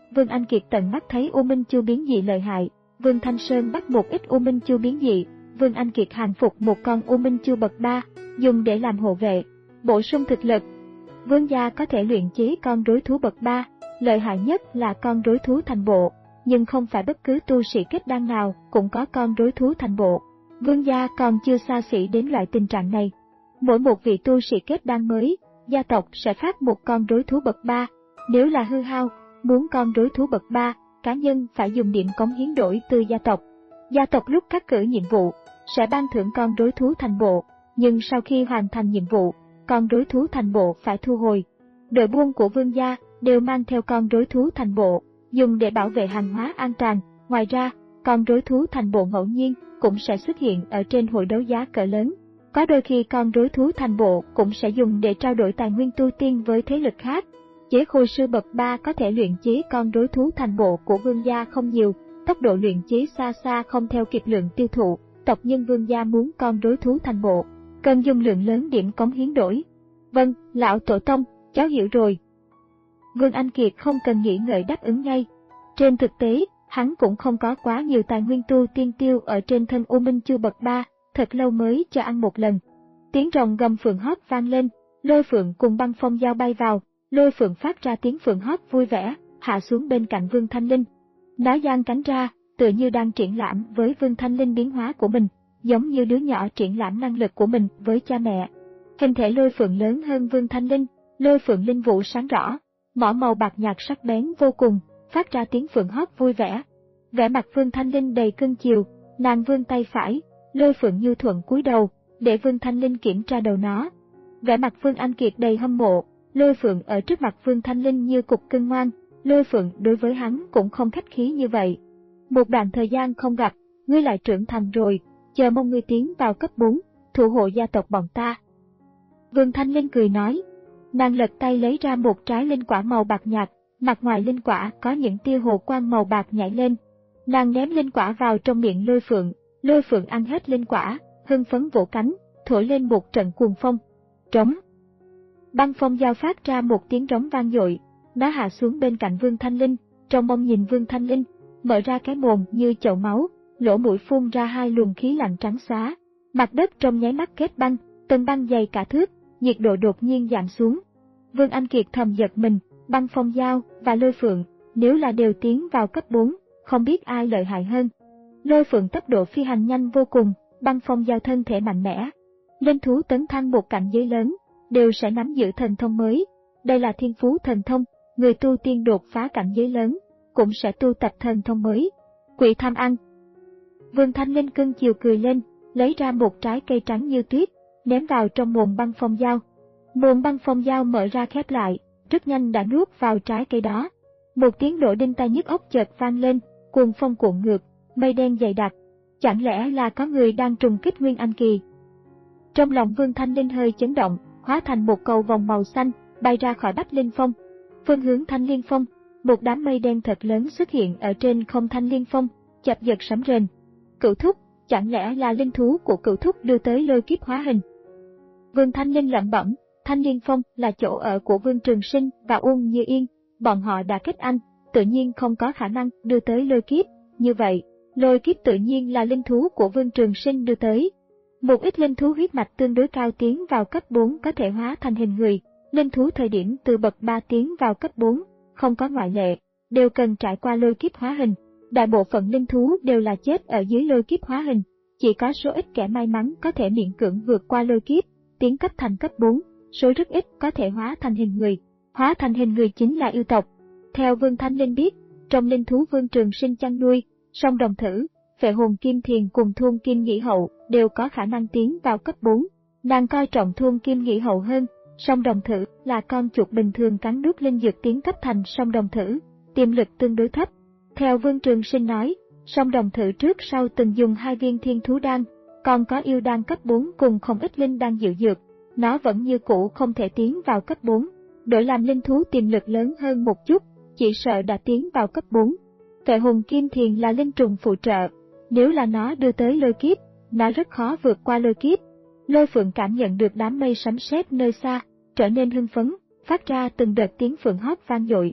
Vương Anh Kiệt tận mắt thấy U Minh Chu biến dị lợi hại. Vương Thanh Sơn bắt một ít U Minh Chu biến dị. Vương Anh Kiệt hàng phục một con U Minh Chu bậc ba, dùng để làm hộ vệ, bổ sung thực lực. Vương gia có thể luyện chế con rối thú bậc ba, lợi hại nhất là con rối thú thành bộ, nhưng không phải bất cứ tu sĩ kết đan nào cũng có con rối thú thành bộ. Vương gia còn chưa xa xỉ đến loại tình trạng này. Mỗi một vị tu sĩ kết đan mới, gia tộc sẽ phát một con rối thú bậc ba. Nếu là hư hao, muốn con rối thú bậc ba, cá nhân phải dùng điểm cống hiến đổi từ gia tộc. Gia tộc lúc cắt cử nhiệm vụ sẽ ban thưởng con rối thú thành bộ, nhưng sau khi hoàn thành nhiệm vụ, con rối thú thành bộ phải thu hồi. Đội buôn của Vương gia đều mang theo con rối thú thành bộ, dùng để bảo vệ hàng hóa an toàn. Ngoài ra, con rối thú thành bộ ngẫu nhiên cũng sẽ xuất hiện ở trên hội đấu giá cỡ lớn. Có đôi khi con rối thú thành bộ cũng sẽ dùng để trao đổi tài nguyên tu tiên với thế lực khác. Chế khôi sư bậc ba có thể luyện chế con rối thú thành bộ của Vương gia không nhiều, tốc độ luyện chế xa xa không theo kịp lượng tiêu thụ. Tộc nhân Vương gia muốn con rối thú thành bộ, cần dùng lượng lớn điểm cống hiến đổi. Vâng, lão tổ tông, cháu hiểu rồi. Vương Anh Kiệt không cần nghĩ ngợi đáp ứng ngay. Trên thực tế, hắn cũng không có quá nhiều tài nguyên tu tiên tiêu ở trên thân U Minh Chu bậc ba, thật lâu mới cho ăn một lần. Tiếng rồng gầm phượng hót vang lên, Lôi Phượng cùng Băng Phong Dao bay vào. Lôi Phượng phát ra tiếng phượng hót vui vẻ, hạ xuống bên cạnh Vương Thanh Linh. Nó giang cánh ra, tựa như đang triển lãm với Vương Thanh Linh biến hóa của mình, giống như đứa nhỏ triển lãm năng lực của mình với cha mẹ. Hình thể Lôi Phượng lớn hơn Vương Thanh Linh, Lôi Phượng linh vũ sáng rõ, mỏ màu bạc nhạt sắc bén vô cùng, phát ra tiếng phượng hót vui vẻ. Vẻ mặt Vương Thanh Linh đầy cưng chiều, nàng vươn tay phải, Lôi Phượng nhu thuận cúi đầu, để Vương Thanh Linh kiểm tra đầu nó. Vẻ mặt Vương Anh Kiệt đầy hâm mộ, Lôi Phượng ở trước mặt Vương Thanh Linh như cục cưng ngoan, Lôi Phượng đối với hắn cũng không khách khí như vậy. Một đoạn thời gian không gặp, ngươi lại trưởng thành rồi, chờ mong ngươi tiến vào cấp bốn, thủ hộ gia tộc bọn ta. Vương Thanh Linh cười nói. Nàng lật tay lấy ra một trái linh quả màu bạc nhạt, mặt ngoài linh quả có những tia hồ quang màu bạc nhảy lên. Nàng ném linh quả vào trong miệng Lôi Phượng, Lôi Phượng ăn hết linh quả, hưng phấn vỗ cánh, thổi lên một trận cuồng phong. Trống. Băng Phong Dao phát ra một tiếng trống vang dội, nó hạ xuống bên cạnh Vương Thanh Linh, trong mông nhìn Vương Thanh Linh, mở ra cái mồm như chậu máu, lỗ mũi phun ra hai luồng khí lạnh trắng xóa. Mặt đất trong nháy mắt kết băng, tầng băng dày cả thước, nhiệt độ đột nhiên giảm xuống. Vương Anh Kiệt thầm giật mình, Băng Phong Dao và Lôi Phượng, nếu là đều tiến vào cấp bốn, không biết ai lợi hại hơn. Lôi Phượng tốc độ phi hành nhanh vô cùng, Băng Phong Dao thân thể mạnh mẽ. Linh thú tấn thăng một cảnh giới lớn, đều sẽ nắm giữ thần thông mới. Đây là thiên phú thần thông, người tu tiên đột phá cảnh giới lớn, cũng sẽ tu tập thần thông mới. Quỷ tham ăn. Vương Thanh Linh cưng chiều cười lên, lấy ra một trái cây trắng như tuyết, ném vào trong mồm Băng Phong Dao. Mồm Băng Phong Dao mở ra khép lại, rất nhanh đã nuốt vào trái cây đó. Một tiếng nổ đinh tai nhức óc chợt vang lên, cuồng phong cuộn ngược, mây đen dày đặc. Chẳng lẽ là có người đang trùng kích Nguyên Anh kỳ? Trong lòng Vương Thanh Linh hơi chấn động, hóa thành một cầu vòng màu xanh, bay ra khỏi Bách Linh Phong. Phương hướng Thanh Liên Phong, một đám mây đen thật lớn xuất hiện ở trên không Thanh Liên Phong, chập giật sấm rền. Cửu Thúc, chẳng lẽ là linh thú của Cửu Thúc đưa tới lôi kiếp hóa hình? Vương Thanh Linh lẩm bẩm, Thanh Liên Phong là chỗ ở của Vương Trường Sinh và Uông Như Yên, bọn họ đã kết anh, tự nhiên không có khả năng đưa tới lôi kiếp. Như vậy, lôi kiếp tự nhiên là linh thú của Vương Trường Sinh đưa tới. Một ít linh thú huyết mạch tương đối cao tiến vào cấp bốn có thể hóa thành hình người, linh thú thời điểm từ bậc ba tiến vào cấp bốn, không có ngoại lệ, đều cần trải qua lôi kiếp hóa hình. Đại bộ phận linh thú đều là chết ở dưới lôi kiếp hóa hình, chỉ có số ít kẻ may mắn có thể miễn cưỡng vượt qua lôi kiếp, tiến cấp thành cấp bốn, số rất ít có thể hóa thành hình người. Hóa thành hình người chính là yêu tộc. Theo Vương Thanh Linh biết, trong linh thú Vương Trường Sinh chăn nuôi, song đồng thử, Phệ Hồn Kim Thiền cùng Thôn Kim Nghĩ Hậu đều có khả năng tiến vào cấp bốn. Nàng coi trọng Thôn Kim Nghĩ Hậu hơn, song đồng thử là con chuột bình thường cắn nuốt linh dược tiến cấp thành song đồng thử, tiềm lực tương đối thấp. Theo Vương Trường Sinh nói, song đồng thử trước sau từng dùng hai viên thiên thú đan, còn có yêu đan cấp bốn cùng không ít linh đan diệu dược, nó vẫn như cũ không thể tiến vào cấp bốn. Đổi làm linh thú tiềm lực lớn hơn một chút, chỉ sợ đã tiến vào cấp bốn. Phệ Hồn Kim Thiền là linh trùng phụ trợ, nếu là nó đưa tới lôi kiếp, nó rất khó vượt qua lôi kiếp. Lôi Phượng cảm nhận được đám mây sấm sét nơi xa, trở nên hưng phấn, phát ra từng đợt tiếng phượng hót vang dội.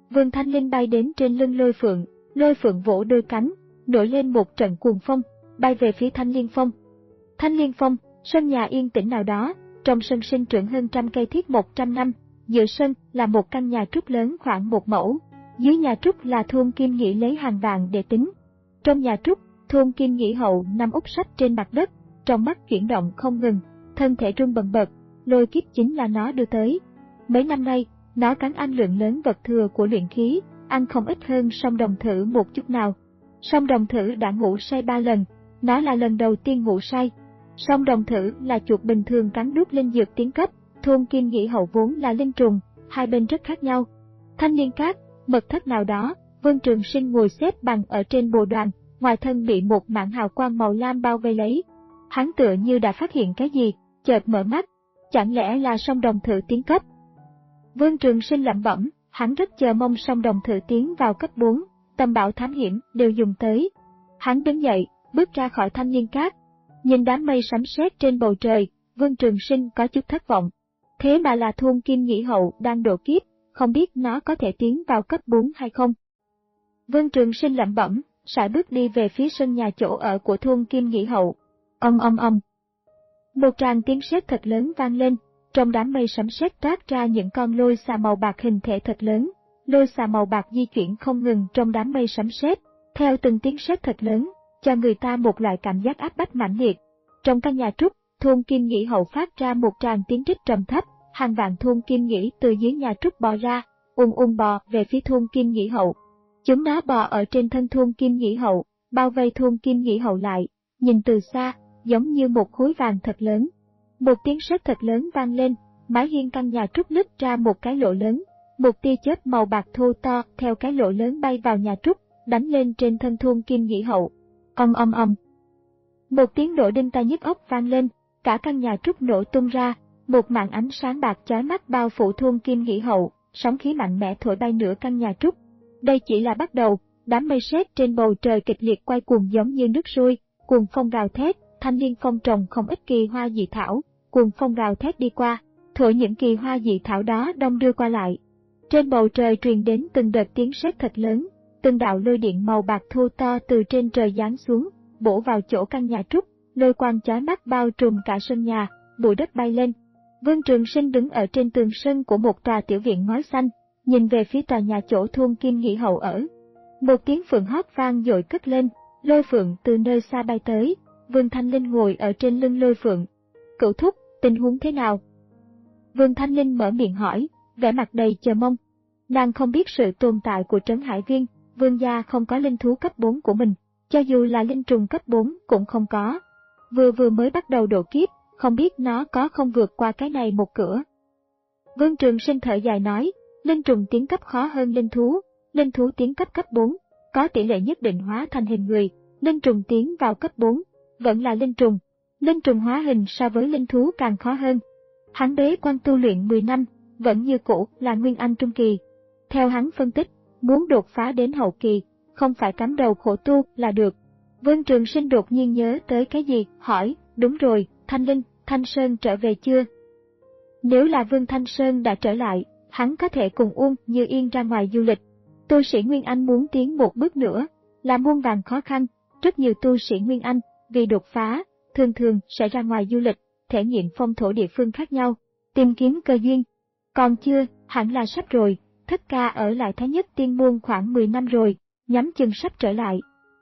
Vương Thanh Linh bay đến trên lưng Lôi Phượng, Lôi Phượng vỗ đôi cánh, nổi lên một trận cuồng phong, bay về phía Thanh Liên Phong. Thanh Liên Phong, sân nhà yên tĩnh nào đó, trong sân sinh trưởng hơn trăm cây thiết một trăm năm, giữa sân là một căn nhà trúc lớn khoảng một mẫu, dưới nhà trúc là Thôn Kim Nghĩ lấy hàng vàng để tính. Trong nhà trúc, Thôn Kim Nghĩ hậu nằm úp sách trên mặt đất, trong mắt chuyển động không ngừng, thân thể run bần bật, lôi kiếp chính là nó đưa tới. Mấy năm nay, nó cắn ăn lượng lớn vật thừa của luyện khí, ăn không ít hơn Song Đồng Thử một chút nào. Song Đồng Thử đã ngủ say ba lần, nó là lần đầu tiên ngủ say. Song Đồng Thử là chuột bình thường cắn nuốt linh dược tiến cấp, Thôn Kim Nghĩ hậu vốn là linh trùng, hai bên rất khác nhau. Thanh Liên Các, mật thất nào đó, Vương Trường Sinh ngồi xếp bằng ở trên bồ đoàn, ngoài thân bị một mảng hào quang màu lam bao vây lấy. Hắn tựa như đã phát hiện cái gì, chợt mở mắt, chẳng lẽ là Song Đồng Thử tiến cấp? Vương Trường Sinh lẩm bẩm, hắn rất chờ mong Song Đồng Thử tiến vào cấp bốn, tâm bảo thám hiểm đều dùng tới. Hắn đứng dậy, bước ra khỏi Thanh Liên Các, nhìn đám mây sấm sét trên bầu trời, Vương Trường Sinh có chút thất vọng. Thế mà là Thôn Kim Nghĩ hậu đang độ kiếp, không biết nó có thể tiến vào cấp bốn hay không. Vương Trường Sinh lẩm bẩm, sải bước đi về phía sân nhà chỗ ở của Thôn Kim Nghĩ hậu. Ong ong ong. Một tràng tiếng sét thật lớn vang lên, trong đám mây sấm sét toát ra những con lôi xà màu bạc hình thể thật lớn. Lôi xà màu bạc di chuyển không ngừng trong đám mây sấm sét, theo từng tiếng sét thật lớn, cho người ta một loại cảm giác áp bách mãnh liệt. Trong căn nhà trúc, Thôn Kim Nghĩ hậu phát ra một tràng tiếng rít trầm thấp, hàng vạn Thôn Kim Nghĩ từ dưới nhà trúc bò ra, ung ung bò về phía Thôn Kim Nghĩ hậu. Chúng nó bò ở trên thân Thôn Kim Nghĩ hậu, bao vây Thôn Kim Nghĩ hậu lại, nhìn từ xa, giống như một khối vàng thật lớn. Một tiếng sét thật lớn vang lên, mái hiên căn nhà trúc nứt ra một cái lỗ lớn, một tia chớp màu bạc thô to theo cái lỗ lớn bay vào nhà trúc, đánh lên trên thân Thôn Kim Nghĩ hậu. Ong ong ong. Một tiếng nổ đinh tai nhức óc vang lên, cả căn nhà trúc nổ tung ra, một màn ánh sáng bạc chói mắt bao phủ Thôn Kim Nghĩ hậu, sóng khí mạnh mẽ thổi bay nửa căn nhà trúc. Đây chỉ là bắt đầu, đám mây sét trên bầu trời kịch liệt quay cuồng giống như nước sôi, cuồng phong gào thét, Thanh Liên Phong trồng không ít kỳ hoa dị thảo, cuồng phong gào thét đi qua, thổi những kỳ hoa dị thảo đó đong đưa qua lại. Trên bầu trời truyền đến từng đợt tiếng sét thật lớn, từng đạo lôi điện màu bạc thô to từ trên trời giáng xuống, bổ vào chỗ căn nhà trúc, lôi quang chói mắt bao trùm cả sân nhà, bụi đất bay lên. Vương Trường Sinh đứng ở trên tường sân của một tòa tiểu viện ngói xanh, nhìn về phía tòa nhà chỗ Thôn Kim Nghĩ hậu ở. Một tiếng phượng hót vang dội cất lên, Lôi Phượng từ nơi xa bay tới, Vương Thanh Linh ngồi ở trên lưng Lôi Phượng. Cửu thúc, tình huống thế nào? Vương Thanh Linh mở miệng hỏi, vẻ mặt đầy chờ mong. Nàng không biết sự tồn tại của Trấn Hải Viên, Vương gia không có linh thú cấp bốn của mình, cho dù là linh trùng cấp bốn cũng không có. Vừa vừa mới bắt đầu độ kiếp, không biết nó có không vượt qua cái này một cửa. Vương Trường Sinh thở dài nói, linh trùng tiến cấp khó hơn linh thú, linh thú tiến cấp cấp bốn, có tỷ lệ nhất định hóa thành hình người, linh trùng tiến vào cấp bốn, vẫn là linh trùng. Linh trùng hóa hình so với linh thú càng khó hơn. Hắn bế quan tu luyện mười năm, vẫn như cũ là Nguyên Anh trung kỳ. Theo hắn phân tích, muốn đột phá đến hậu kỳ, không phải cắm đầu khổ tu là được. Vương Trường Sinh đột nhiên nhớ tới cái gì, hỏi, đúng rồi, Thanh Linh, Thanh Sơn trở về chưa? Nếu là Vương Thanh Sơn đã trở lại, hắn có thể cùng Uông Như Yên ra ngoài du lịch. Tu sĩ Nguyên Anh muốn tiến một bước nữa, là muôn vàn khó khăn, rất nhiều tu sĩ Nguyên Anh, vì đột phá, thường thường sẽ ra ngoài du lịch, thể nghiệm phong thổ địa phương khác nhau, tìm kiếm cơ duyên. Còn chưa, hẳn là sắp rồi, Thất Ca ở lại Thái Nhất Tiên Môn khoảng mười năm rồi, nhắm chừng sắp trở lại.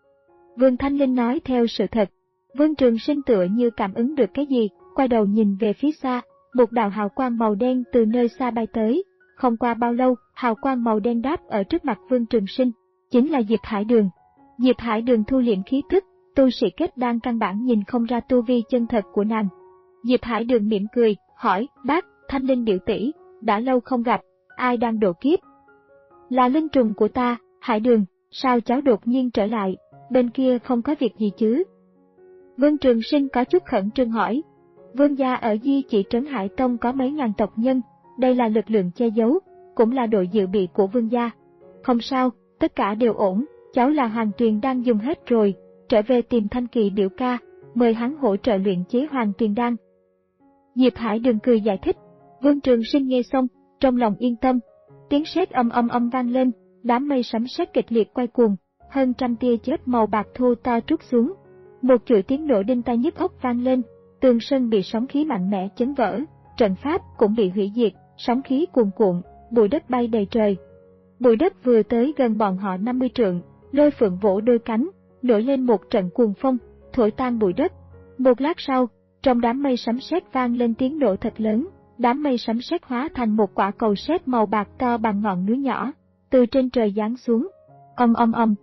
Vương Thanh Linh nói theo sự thật. Vương Trường Sinh tựa như cảm ứng được cái gì, quay đầu nhìn về phía xa, một đạo hào quang màu đen từ nơi xa bay tới. Không qua bao lâu, hào quang màu đen đáp ở trước mặt Vương Trường Sinh, chính là Diệp Hải Đường. Diệp Hải Đường thu liễm khí tức, tu sĩ kết đan căn bản nhìn không ra tu vi chân thật của nàng. Diệp Hải Đường mỉm cười, hỏi, bác, Thanh Linh biểu tỷ, đã lâu không gặp, ai đang độ kiếp? Là linh trùng của ta, Hải Đường, sao cháu đột nhiên trở lại, bên kia không có việc gì chứ? Vương Trường Sinh có chút khẩn trương hỏi. Vương gia ở Di Chỉ Trấn Hải Tông có mấy ngàn tộc nhân, đây là lực lượng che giấu, cũng là đội dự bị của vương gia. Không sao, tất cả đều ổn, cháu là Hoàng Tuyền Đan dùng hết rồi, trở về tìm Thanh Kỳ biểu ca, mời hắn hỗ trợ luyện chế Hoàng Tuyền Đan. Diệp Hải Đường cười giải thích. Vương Trường Sinh nghe xong, trong lòng yên tâm. Tiếng sét âm âm âm vang lên, đám mây sấm sét kịch liệt quay cuồng, hơn trăm tia chớp màu bạc thô to trút xuống. Một chuỗi tiếng nổ đinh tai nhức óc vang lên, tường sân bị sóng khí mạnh mẽ chấn vỡ, trận pháp cũng bị hủy diệt, sóng khí cuồn cuộn, bụi đất bay đầy trời. Bụi đất vừa tới gần bọn họ năm mươi trượng, Lôi Phượng vỗ đôi cánh, nổi lên một trận cuồng phong, thổi tan bụi đất. Một lát sau, trong đám mây sấm sét vang lên tiếng nổ thật lớn, đám mây sấm sét hóa thành một quả cầu sét màu bạc to bằng ngọn núi nhỏ, từ trên trời giáng xuống. Ầm ầm ầm.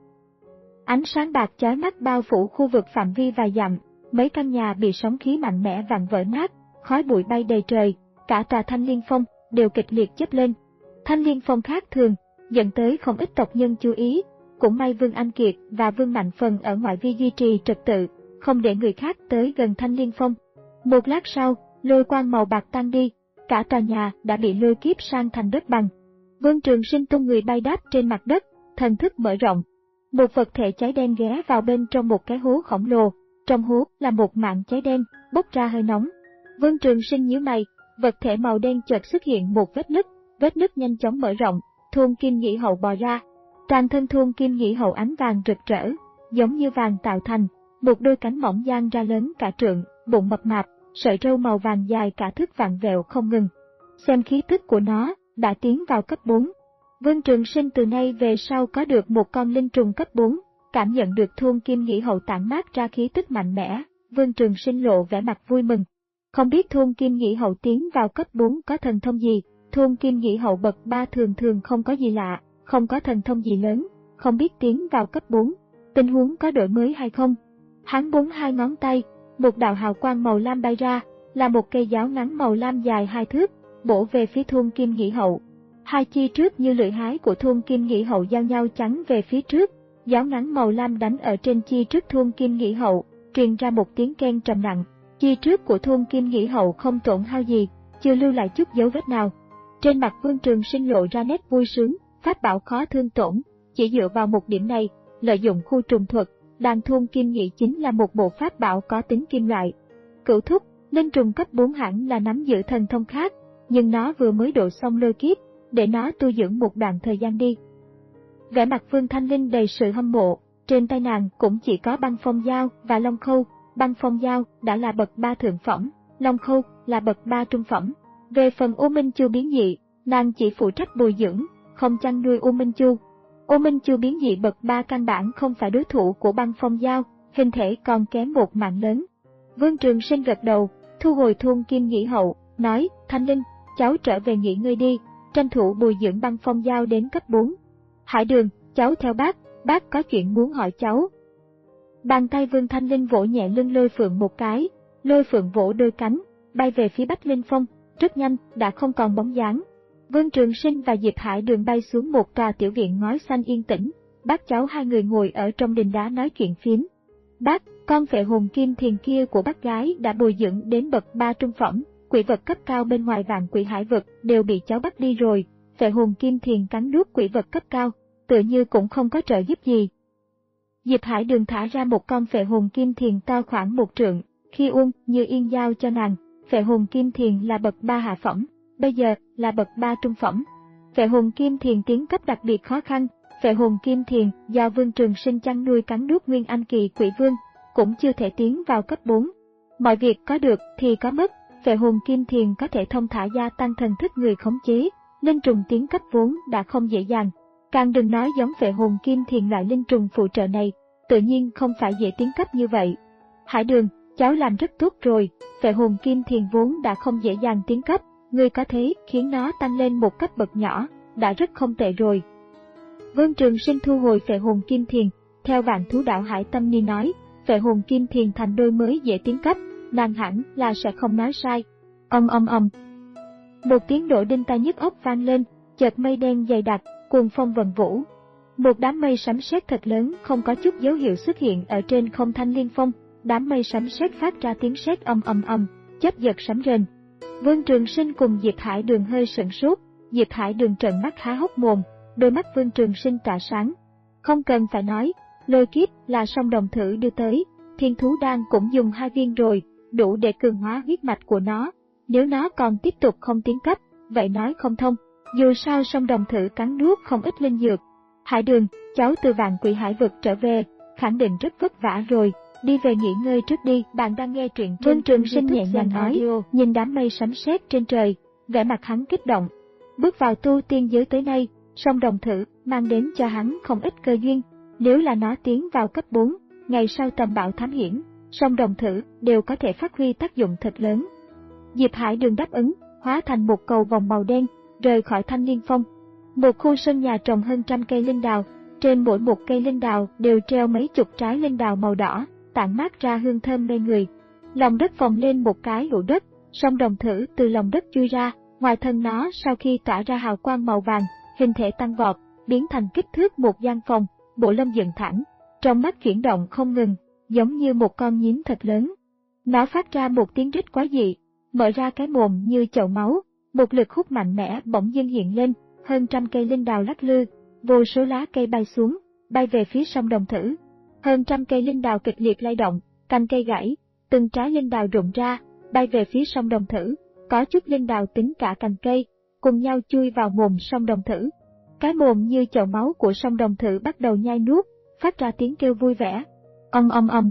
Ánh sáng bạc chói mắt bao phủ khu vực phạm vi vài dặm, mấy căn nhà bị sóng khí mạnh mẽ vặn vỡ nát, khói bụi bay đầy trời, cả tòa Thanh Liên Phong đều kịch liệt chớp lên. Thanh Liên Phong khác thường, dẫn tới không ít tộc nhân chú ý, cũng may Vương Anh Kiệt và Vương Mạnh Phần ở ngoại vi duy trì trật tự, không để người khác tới gần Thanh Liên Phong. Một lát sau, lôi quang màu bạc tan đi, cả tòa nhà đã bị lôi kiếp sang thành đất bằng. Vương Trường Sinh tung người bay đáp trên mặt đất, thần thức mở rộng. Một vật thể cháy đen ghé vào bên trong một cái hố khổng lồ, trong hố là một mảng cháy đen, bốc ra hơi nóng. Vương Trường Sinh nhíu mày, vật thể màu đen chợt xuất hiện một vết nứt, vết nứt nhanh chóng mở rộng, Thôn Kim Nhĩ Hậu bò ra. Toàn thân Thôn Kim Nhĩ Hậu ánh vàng rực rỡ, giống như vàng tạo thành, một đôi cánh mỏng dang ra lớn cả trượng, bụng mập mạp, sợi râu màu vàng dài cả thước vặn vẹo không ngừng. Xem khí tức của nó, đã tiến vào cấp bốn. Vương Trường Sinh từ nay về sau có được một con linh trùng cấp bốn, cảm nhận được Thôn Kim Nhĩ Hậu tản mát ra khí tức mạnh mẽ, Vương Trường Sinh lộ vẻ mặt vui mừng. Không biết Thôn Kim Nhĩ Hậu tiến vào cấp bốn có thần thông gì. Thôn Kim Nhĩ Hậu bậc ba thường thường không có gì lạ, không có thần thông gì lớn, không biết tiến vào cấp bốn, tình huống có đổi mới hay không. Hắn búng hai ngón tay, một đạo hào quang màu lam bay ra, là một cây giáo ngắn màu lam dài hai thước, bổ về phía Thôn Kim Nhĩ Hậu. Hai chi trước như lưỡi hái của Thôn Kim Nhĩ Hậu giao nhau chắn về phía trước, giáo ngắn màu lam đánh ở trên chi trước Thôn Kim Nhĩ Hậu, truyền ra một tiếng keng trầm nặng. Chi trước của Thôn Kim Nhĩ Hậu không tổn hao gì, chưa lưu lại chút dấu vết nào. Trên mặt Vương Trường Sinh lộ ra nét vui sướng, pháp bảo khó thương tổn, chỉ dựa vào một điểm này, lợi dụng khu trùng thuật, đàn Thôn Kim Nhĩ chính là một bộ pháp bảo có tính kim loại. Cửu thúc, linh trùng cấp bốn hẳn là nắm giữ thần thông khác, nhưng nó vừa mới độ xong lôi kiếp, để nó tu dưỡng một đoạn thời gian đi. Vẻ mặt Vương Thanh Linh đầy sự hâm mộ, trên tay nàng cũng chỉ có băng phong dao và long khâu, băng phong dao đã là bậc ba thượng phẩm, long khâu là bậc ba trung phẩm. Về phần U Minh Chu biến dị, nàng chỉ phụ trách bồi dưỡng, không chăn nuôi U Minh Chu. U Minh Chu biến dị bậc ba căn bản không phải đối thủ của băng phong dao, hình thể còn kém một mạng lớn. Vương Trường Sinh gật đầu, thu hồi Thôn Kim Nhĩ Hậu, nói, Thanh Linh, cháu trở về nghỉ ngơi đi, tranh thủ bồi dưỡng băng phong dao đến cấp bốn. Hải Đường, cháu theo bác, bác có chuyện muốn hỏi cháu. Bàn tay Vương Thanh Linh vỗ nhẹ lưng Lôi Phượng một cái, Lôi Phượng vỗ đôi cánh, bay về phía Bách Linh Phong, rất nhanh, đã không còn bóng dáng. Vương Trường Sinh và Diệp Hải Đường bay xuống một tòa tiểu viện ngói xanh yên tĩnh, bác cháu hai người ngồi ở trong đình đá nói chuyện phiếm. Bác, con phệ hồn kim thiền kia của bác gái đã bồi dưỡng đến bậc ba trung phẩm, quỷ vật cấp cao bên ngoài vạn quỷ hải vực đều bị cháu bắt đi rồi, phệ hồn kim thiền cắn nuốt quỷ vật cấp cao, tựa như cũng không có trợ giúp gì. Diệp Hải Đường thả ra một con phệ hồn kim thiền to khoảng một trượng, khi Uông Như Yên giao cho nàng. Phệ hồn kim thiền là bậc ba hạ phẩm, bây giờ là bậc ba trung phẩm. Phệ hồn kim thiền tiến cấp đặc biệt khó khăn, phệ hồn kim thiền do Vương Trường Sinh chăn nuôi cắn nuốt Nguyên Anh kỳ quỷ vương, cũng chưa thể tiến vào cấp bốn. Mọi việc có được thì có mất, phệ hồn kim thiền có thể thông thả gia tăng thần thức người khống chế, linh trùng tiến cấp vốn đã không dễ dàng. Càng đừng nói giống phệ hồn kim thiền loại linh trùng phụ trợ này, tự nhiên không phải dễ tiến cấp như vậy. Hải Đường, cháu làm rất tốt rồi, phệ hồn kim thiền vốn đã không dễ dàng tiến cấp, ngươi có thế khiến nó tăng lên một cấp bậc nhỏ, đã rất không tệ rồi. Vương Trường Sinh thu hồi phệ hồn kim thiền, theo Vạn Thú Đạo Hải Tâm Ni nói, phệ hồn kim thiền thành đôi mới dễ tiến cấp, nàng hẳn là sẽ không nói sai. Ầm ầm ầm. Một tiếng nổ đinh tai nhức óc vang lên, chợt mây đen dày đặc, cuồng phong vần vũ. Một đám mây sấm sét thật lớn không có chút dấu hiệu xuất hiện ở trên không Thanh Liên Phong. Đám mây sấm sét phát ra tiếng sét ầm ầm ầm, chớp giật sấm rền. Vương Trường Sinh cùng Diệp Hải Đường hơi sửng sốt, Diệp Hải Đường trợn mắt há hốc mồm, đôi mắt Vương Trường Sinh tỏa sáng. Không cần phải nói, lôi kiếp là song đồng thử đưa tới, Thiên Thú Đan cũng dùng hai viên rồi, đủ để cường hóa huyết mạch của nó. Nếu nó còn tiếp tục không tiến cấp, vậy nói không thông. Dù sao sông Đồng Thử cắn nuốt không ít linh dược. Hải Đường, cháu từ vạn quỷ hải vực trở về, khẳng định rất vất vả rồi, đi về nghỉ ngơi trước đi. Bạn đang nghe truyện trên Vương Trường Sinh nhẹ nhàng nói, nhìn đám mây sấm sét trên trời, vẻ mặt hắn kích động. Bước vào tu tiên giới tới nay, sông Đồng Thử mang đến cho hắn không ít cơ duyên. Nếu là nó tiến vào cấp bốn, ngày sau tầm bảo thám hiểm, sông Đồng Thử đều có thể phát huy tác dụng thật lớn. Diệp Hải Đường đáp ứng, hóa thành một cầu vòng màu đen, rời khỏi Thanh Liên Phong. Một khu sân nhà trồng hơn trăm cây linh đào, trên mỗi một cây linh đào đều treo mấy chục trái linh đào màu đỏ, tản mát ra hương thơm mê người. Lòng đất phồng lên một cái lỗ đất, sông Đồng Thử từ lòng đất chui ra, ngoài thân nó sau khi tỏa ra hào quang màu vàng, hình thể tăng vọt, biến thành kích thước một gian phòng, bộ lông dựng thẳng, trong mắt chuyển động không ngừng, giống như một con nhím thật lớn. Nó phát ra một tiếng rít quái dị, mở ra cái mồm như chậu máu, một lực hút mạnh mẽ bỗng dưng hiện lên, hơn trăm cây linh đào lắc lư, vô số lá cây bay xuống, bay về phía sông Đồng Thử. Hơn trăm cây linh đào kịch liệt lay động, cành cây gãy, từng trái linh đào rụng ra, bay về phía sông Đồng Thử. Có chút linh đào tính cả cành cây, cùng nhau chui vào mồm sông Đồng Thử. Cái mồm như chậu máu của sông Đồng Thử bắt đầu nhai nuốt, phát ra tiếng kêu vui vẻ. Ong ong ong.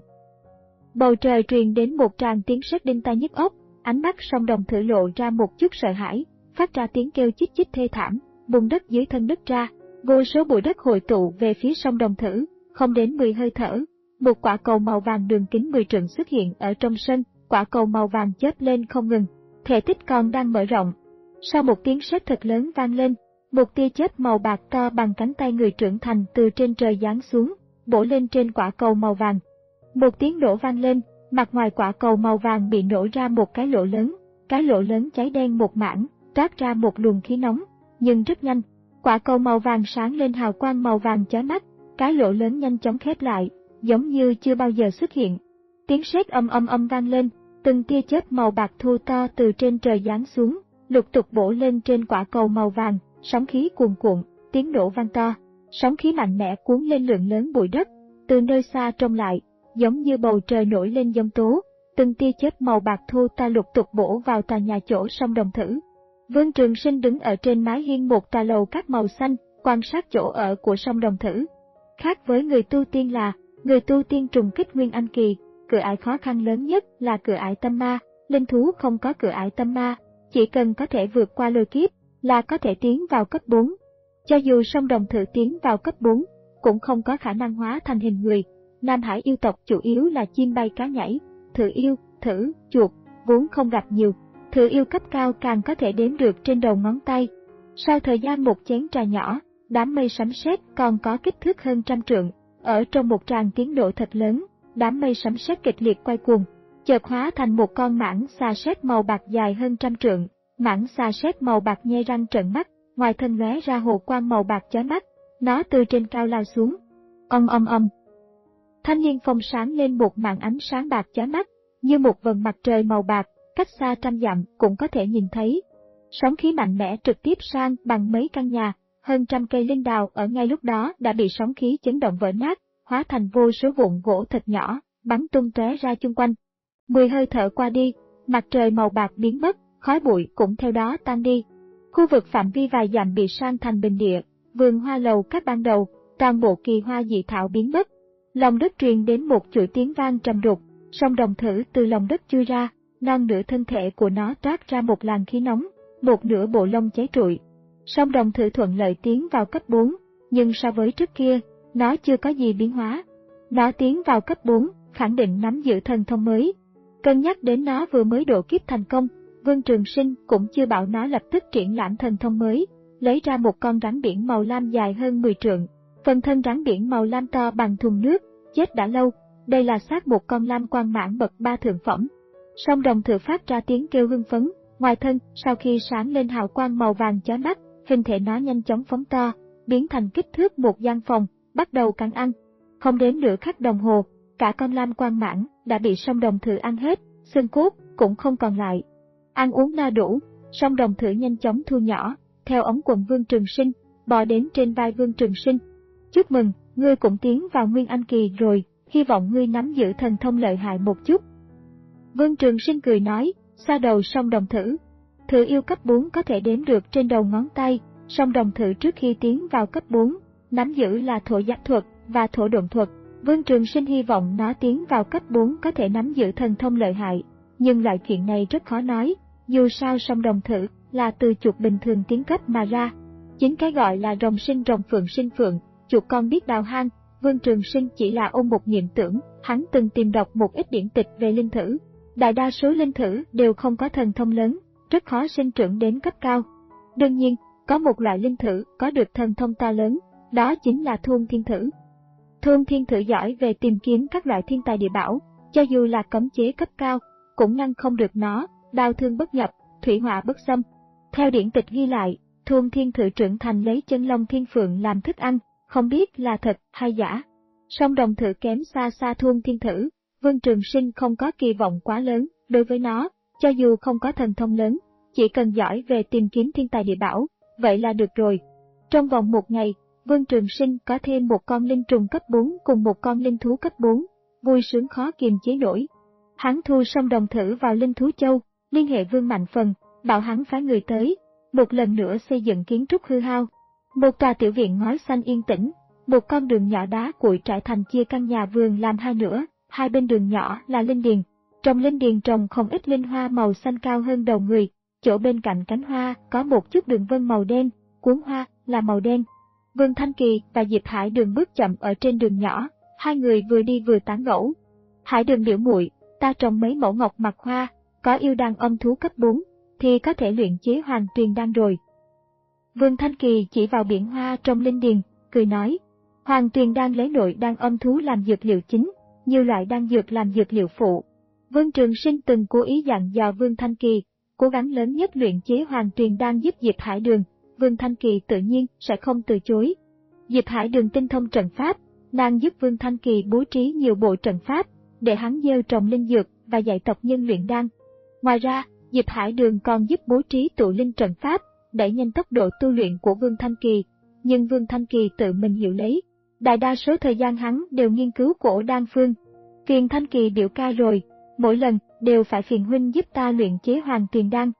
Bầu trời truyền đến một tràng tiếng sét đinh tai nhức óc, ánh mắt sông Đồng Thử lộ ra một chút sợ hãi, phát ra tiếng kêu chích chích thê thảm, bùn đất dưới thân nứt ra, vô số bụi đất hội tụ về phía sông Đồng Thử, không đến mười hơi thở, một quả cầu màu vàng đường kính mười trượng xuất hiện ở trong sân, quả cầu màu vàng chớp lên không ngừng, thể tích còn đang mở rộng. Sau một tiếng sét thật lớn vang lên, một tia chớp màu bạc to bằng cánh tay người trưởng thành từ trên trời giáng xuống, bổ lên trên quả cầu màu vàng. Một tiếng nổ vang lên, mặt ngoài quả cầu màu vàng bị nổ ra một cái lỗ lớn, cái lỗ lớn cháy đen một mảng, toát ra một luồng khí nóng, nhưng rất nhanh, quả cầu màu vàng sáng lên hào quang màu vàng chói mắt, cái lỗ lớn nhanh chóng khép lại, giống như chưa bao giờ xuất hiện. Tiếng sét âm âm âm vang lên, từng tia chớp màu bạc thu to từ trên trời giáng xuống, lục tục bổ lên trên quả cầu màu vàng, sóng khí cuồn cuộn, tiếng nổ vang to, sóng khí mạnh mẽ cuốn lên lượng lớn bụi đất, từ nơi xa trông lại, giống như bầu trời nổi lên giông tố, từng tia chớp màu bạc thu ta lục tục bổ vào tòa nhà chỗ sông Đồng Thử. Vương Trường Sinh đứng ở trên mái hiên một tòa lầu các màu xanh, quan sát chỗ ở của sông Đồng Thử. Khác với người tu tiên là, người tu tiên trùng kích Nguyên Anh kỳ, cửa ải khó khăn lớn nhất là cửa ải tâm ma, linh thú không có cửa ải tâm ma, chỉ cần có thể vượt qua lôi kiếp là có thể tiến vào cấp bốn. Cho dù sông Đồng Thử tiến vào cấp bốn, cũng không có khả năng hóa thành hình người. Nam Hải yêu tộc chủ yếu là chim bay cá nhảy, thử yêu, thử, chuột, vốn không gặp nhiều. Thử yêu cấp cao càng có thể đếm được trên đầu ngón tay. Sau thời gian một chén trà nhỏ, đám mây sấm sét còn có kích thước hơn trăm trượng, ở trong một tràng tiếng nổ thật lớn, đám mây sấm sét kịch liệt quay cuồng, chợt hóa thành một con mãng xà sét màu bạc dài hơn trăm trượng. Mãng xà sét màu bạc nhe răng trợn mắt, ngoài thân lóe ra hồ quang màu bạc chói mắt, nó từ trên cao lao xuống. Ong ong ong. Thanh Liên Phong sáng lên một màn ánh sáng bạc chói mắt, như một vầng mặt trời màu bạc, cách xa trăm dặm cũng có thể nhìn thấy. Sóng khí mạnh mẽ trực tiếp sang bằng mấy căn nhà, hơn trăm cây linh đào ở ngay lúc đó đã bị sóng khí chấn động vỡ nát, hóa thành vô số vụn gỗ thật nhỏ, bắn tung tóe ra chung quanh. Mười hơi thở qua đi, mặt trời màu bạc biến mất, khói bụi cũng theo đó tan đi. Khu vực phạm vi vài dặm bị san thành bình địa, vườn hoa lầu các ban đầu, toàn bộ kỳ hoa dị thảo biến mất. Lòng đất truyền đến một chuỗi tiếng vang trầm đục, sông Đồng Thử từ lòng đất chui ra, non nửa thân thể của nó toát ra một làn khí nóng, một nửa bộ lông cháy trụi. Sông Đồng Thử thuận lợi tiến vào cấp bốn, nhưng so với trước kia, nó chưa có gì biến hóa. Nó tiến vào cấp bốn, khẳng định nắm giữ thần thông mới. Cân nhắc đến nó vừa mới độ kiếp thành công, Vương Trường Sinh cũng chưa bảo nó lập tức triển lãm thần thông mới, lấy ra một con rắn biển màu lam dài hơn mười trượng. Phần thân rắn biển màu lam to bằng thùng nước, chết đã lâu, đây là xác một con lam quang mãng bậc ba thượng phẩm. Sông Đồng Thử phát ra tiếng kêu hưng phấn, ngoài thân, sau khi sáng lên hào quang màu vàng chói mắt, hình thể nó nhanh chóng phóng to, biến thành kích thước một gian phòng, bắt đầu cắn ăn. Không đến nửa khắc đồng hồ, cả con lam quang mãng đã bị sông Đồng Thử ăn hết, xương cốt cũng không còn lại. Ăn uống no đủ, sông Đồng Thử nhanh chóng thu nhỏ, theo ống quần Vương Trường Sinh, bò đến trên vai Vương Trường Sinh. Chúc mừng, ngươi cũng tiến vào Nguyên Anh kỳ rồi, hy vọng ngươi nắm giữ thần thông lợi hại một chút. Vương Trường Sinh cười nói, xoa đầu sông Đồng Thử. Thử yêu cấp bốn có thể đếm được trên đầu ngón tay, song đồng thử trước khi tiến vào cấp bốn, nắm giữ là thổ giác thuật và thổ độn thuật. Vương Trường Sinh hy vọng nó tiến vào cấp bốn có thể nắm giữ thần thông lợi hại, nhưng loại chuyện này rất khó nói, dù sao song đồng thử là từ chuột bình thường tiến cấp mà ra. Chính cái gọi là rồng sinh rồng phượng sinh phượng, chuột con biết đào hang, Vương Trường Sinh chỉ là ôm một niệm tưởng, hắn từng tìm đọc một ít điển tịch về linh thử. Đại đa số linh thử đều không có thần thông lớn, rất khó sinh trưởng đến cấp cao. Đương nhiên, có một loại linh thử có được thần thông to lớn, đó chính là Thôn Thiên Thử. Thôn Thiên Thử giỏi về tìm kiếm các loại thiên tài địa bảo, cho dù là cấm chế cấp cao, cũng ngăn không được nó, đao thương bất nhập, thủy hỏa bất xâm. Theo điển tịch ghi lại, Thôn Thiên Thử trưởng thành lấy chân long thiên phượng làm thức ăn, không biết là thật hay giả. Song đồng thử kém xa xa Thôn Thiên Thử, Vương Trường Sinh không có kỳ vọng quá lớn đối với nó, cho dù không có thần thông lớn, chỉ cần giỏi về tìm kiếm thiên tài địa bảo, vậy là được rồi. Trong vòng một ngày, Vương Trường Sinh có thêm một con linh trùng cấp bốn cùng một con linh thú cấp bốn, vui sướng khó kiềm chế nổi. Hắn thu song đồng thử vào linh thú châu, liên hệ Vương Mạnh Phần, bảo hắn phái người tới, một lần nữa xây dựng kiến trúc hư hao. Một tòa tiểu viện ngói xanh yên tĩnh, một con đường nhỏ đá cuội trải thành chia căn nhà vườn làm hai nửa, hai bên đường nhỏ là linh điền. Trong linh điền trồng không ít linh hoa màu xanh cao hơn đầu người, chỗ bên cạnh cánh hoa có một chút đường vân màu đen, cuốn hoa là màu đen. Vương Thanh Kỳ và Diệp Hải Đường bước chậm ở trên đường nhỏ, hai người vừa đi vừa tán gẫu. Hải Đường biểu muội, ta trồng mấy mẫu ngọc mạc hoa, có yêu đan âm thú cấp bốn, thì có thể luyện chế hoàng tuyền đan rồi. Vương Thanh Kỳ chỉ vào biển hoa trong linh điền, cười nói, hoàng tuyền đan lấy nội đan âm thú làm dược liệu chính, nhiều loại đan dược làm dược liệu phụ. Vương Trường Sinh từng cố ý dặn dò Vương Thanh Kỳ, cố gắng lớn nhất luyện chế hoàng tuyền đan giúp Diệp Hải Đường, Vương Thanh Kỳ tự nhiên sẽ không từ chối. Diệp Hải Đường tinh thông trận pháp, nàng giúp Vương Thanh Kỳ bố trí nhiều bộ trận pháp, để hắn gieo trồng linh dược và dạy tộc nhân luyện đan. Ngoài ra, Diệp Hải Đường còn giúp bố trí tụ linh trận pháp, đẩy nhanh tốc độ tu luyện của Vương Thanh Kỳ. Nhưng Vương Thanh Kỳ tự mình hiểu lấy, đại đa số thời gian hắn đều nghiên cứu cổ đan phương. Phiền Thanh Kỳ biểu ca rồi, mỗi lần đều phải phiền huynh giúp ta luyện chế hoàng tuyền đan.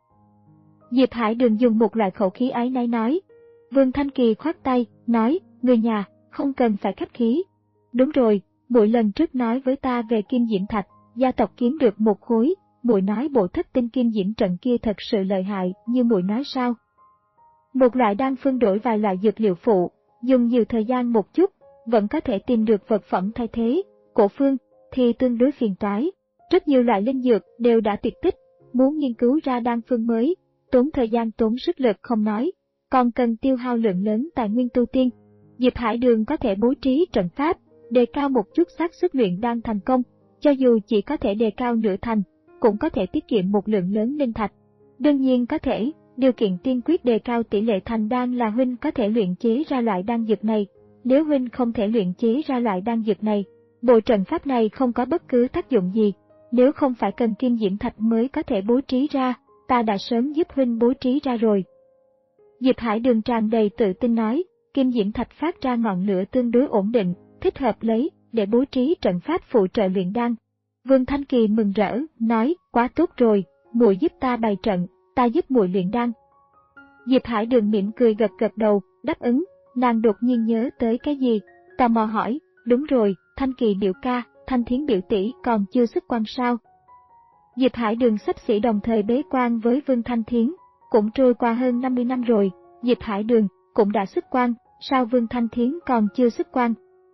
Diệp Hải Đường dùng một loại khẩu khí áy náy nói. Vương Thanh Kỳ khoát tay, nói, người nhà, không cần phải khách khí. Đúng rồi, muội lần trước nói với ta về kim diễm thạch, gia tộc kiếm được một khối, muội nói bộ thất tinh kim diễm trận kia thật sự lợi hại, như muội nói sao? Một loại đan phương đổi vài loại dược liệu phụ, dùng nhiều thời gian một chút, vẫn có thể tìm được vật phẩm thay thế, cổ phương thì tương đối phiền toái. Rất nhiều loại linh dược đều đã tuyệt tích, muốn nghiên cứu ra đan phương mới, tốn thời gian tốn sức lực không nói, còn cần tiêu hao lượng lớn tài nguyên tu tiên. Diệp Hải Đường có thể bố trí trận pháp, đề cao một chút xác suất luyện đan thành công, cho dù chỉ có thể đề cao nửa thành, cũng có thể tiết kiệm một lượng lớn linh thạch. Đương nhiên có thể, điều kiện tiên quyết đề cao tỷ lệ thành đan là huynh có thể luyện chế ra loại đan dược này. Nếu huynh không thể luyện chế ra loại đan dược này, bộ trận pháp này không có bất cứ tác dụng gì. Nếu không phải cần kim diễm thạch mới có thể bố trí ra, ta đã sớm giúp huynh bố trí ra rồi. Diệp Hải Đường tràn đầy tự tin nói, kim diễm thạch phát ra ngọn lửa tương đối ổn định, thích hợp lấy để bố trí trận pháp phụ trợ luyện đan. Vương Thanh Kỳ mừng rỡ, nói, quá tốt rồi, muội giúp ta bày trận, ta giúp muội luyện đan. Diệp Hải Đường mỉm cười gật gật đầu, đáp ứng. Nàng đột nhiên nhớ tới cái gì, tò mò hỏi, đúng rồi, Thanh Kỳ biểu ca, Thanh Thiến biểu tỷ còn chưa xuất quan sao? Diệp Hải Đường xấp xỉ đồng thời bế quan với Vương Thanh Thiến, cũng trôi qua hơn năm mươi năm rồi, Diệp Hải Đường cũng đã xuất quan, sao Vương Thanh Thiến còn chưa xuất quan?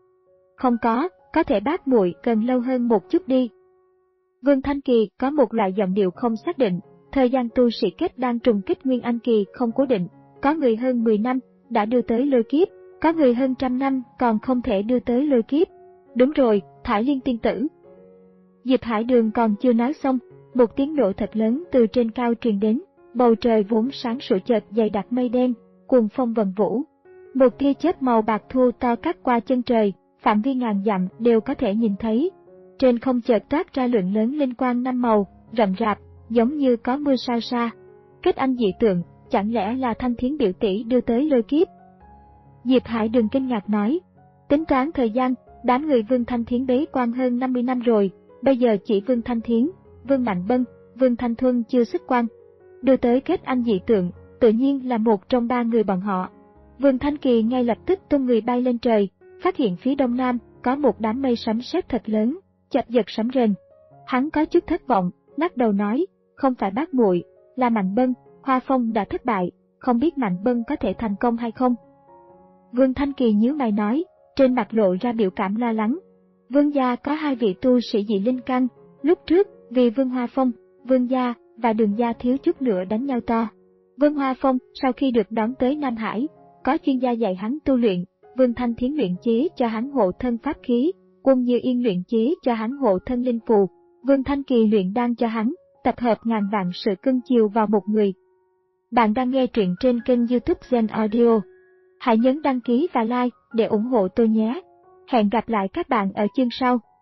Không có, có thể bác muội cần lâu hơn một chút đi. Vương Thanh Kỳ có một loại giọng điệu không xác định, thời gian tu sĩ kết đan trùng kích Nguyên Anh Kỳ không cố định, có người hơn mười năm đã đưa tới lôi kiếp, có người hơn trăm năm còn không thể đưa tới lôi kiếp. Đúng rồi, Thải Liên tiên tử. Diệp Hải Đường còn chưa nói xong, một tiếng nổ thật lớn từ trên cao truyền đến, bầu trời vốn sáng sủa chợt dày đặc mây đen, cuồng phong vần vũ. Một tia chớp màu bạc thu to cắt qua chân trời, phạm vi ngàn dặm đều có thể nhìn thấy. Trên không chợt toát ra lượng lớn linh quang năm màu, rậm rạp, giống như có mưa sao sa. Kết anh dị tượng, chẳng lẽ là Thanh Thiến biểu tỷ đưa tới lôi kiếp? Diệp Hải Đường kinh ngạc nói, tính toán thời gian, đám người Vương Thanh Thiến bế quan hơn năm mươi năm rồi, bây giờ chỉ Vương Thanh Thiến, Vương Mạnh Bân, Vương Thanh Thuân chưa xuất quan. đưa tới kết anh dị tượng, tự nhiên là một trong ba người bọn họ. Vương Thanh Kỳ ngay lập tức tung người bay lên trời, phát hiện phía đông nam có một đám mây sấm sét thật lớn, chập giật sấm rền. Hắn có chút thất vọng, lắc đầu nói, không phải bác muội, là Mạnh Bân, Hoa Phong đã thất bại, không biết Mạnh Bân có thể thành công hay không. Vương Thanh Kỳ nhíu mày nói, trên mặt lộ ra biểu cảm lo lắng. Vương gia có hai vị tu sĩ dị linh căn, lúc trước vì Vương Hoa Phong, Vương gia và Đường gia thiếu chút nữa đánh nhau to. Vương Hoa Phong sau khi được đón tới Nam Hải, có chuyên gia dạy hắn tu luyện, Vương Thanh Thiến luyện chế cho hắn hộ thân pháp khí, Quân Như Yên luyện chế cho hắn hộ thân linh phù, Vương Thanh Kỳ luyện đan cho hắn, tập hợp ngàn vạn sự cưng chiều vào một người. Bạn đang nghe truyện trên kênh YouTube Zen Audio. Hãy nhấn đăng ký và like để ủng hộ tôi nhé. Hẹn gặp lại các bạn ở chương sau.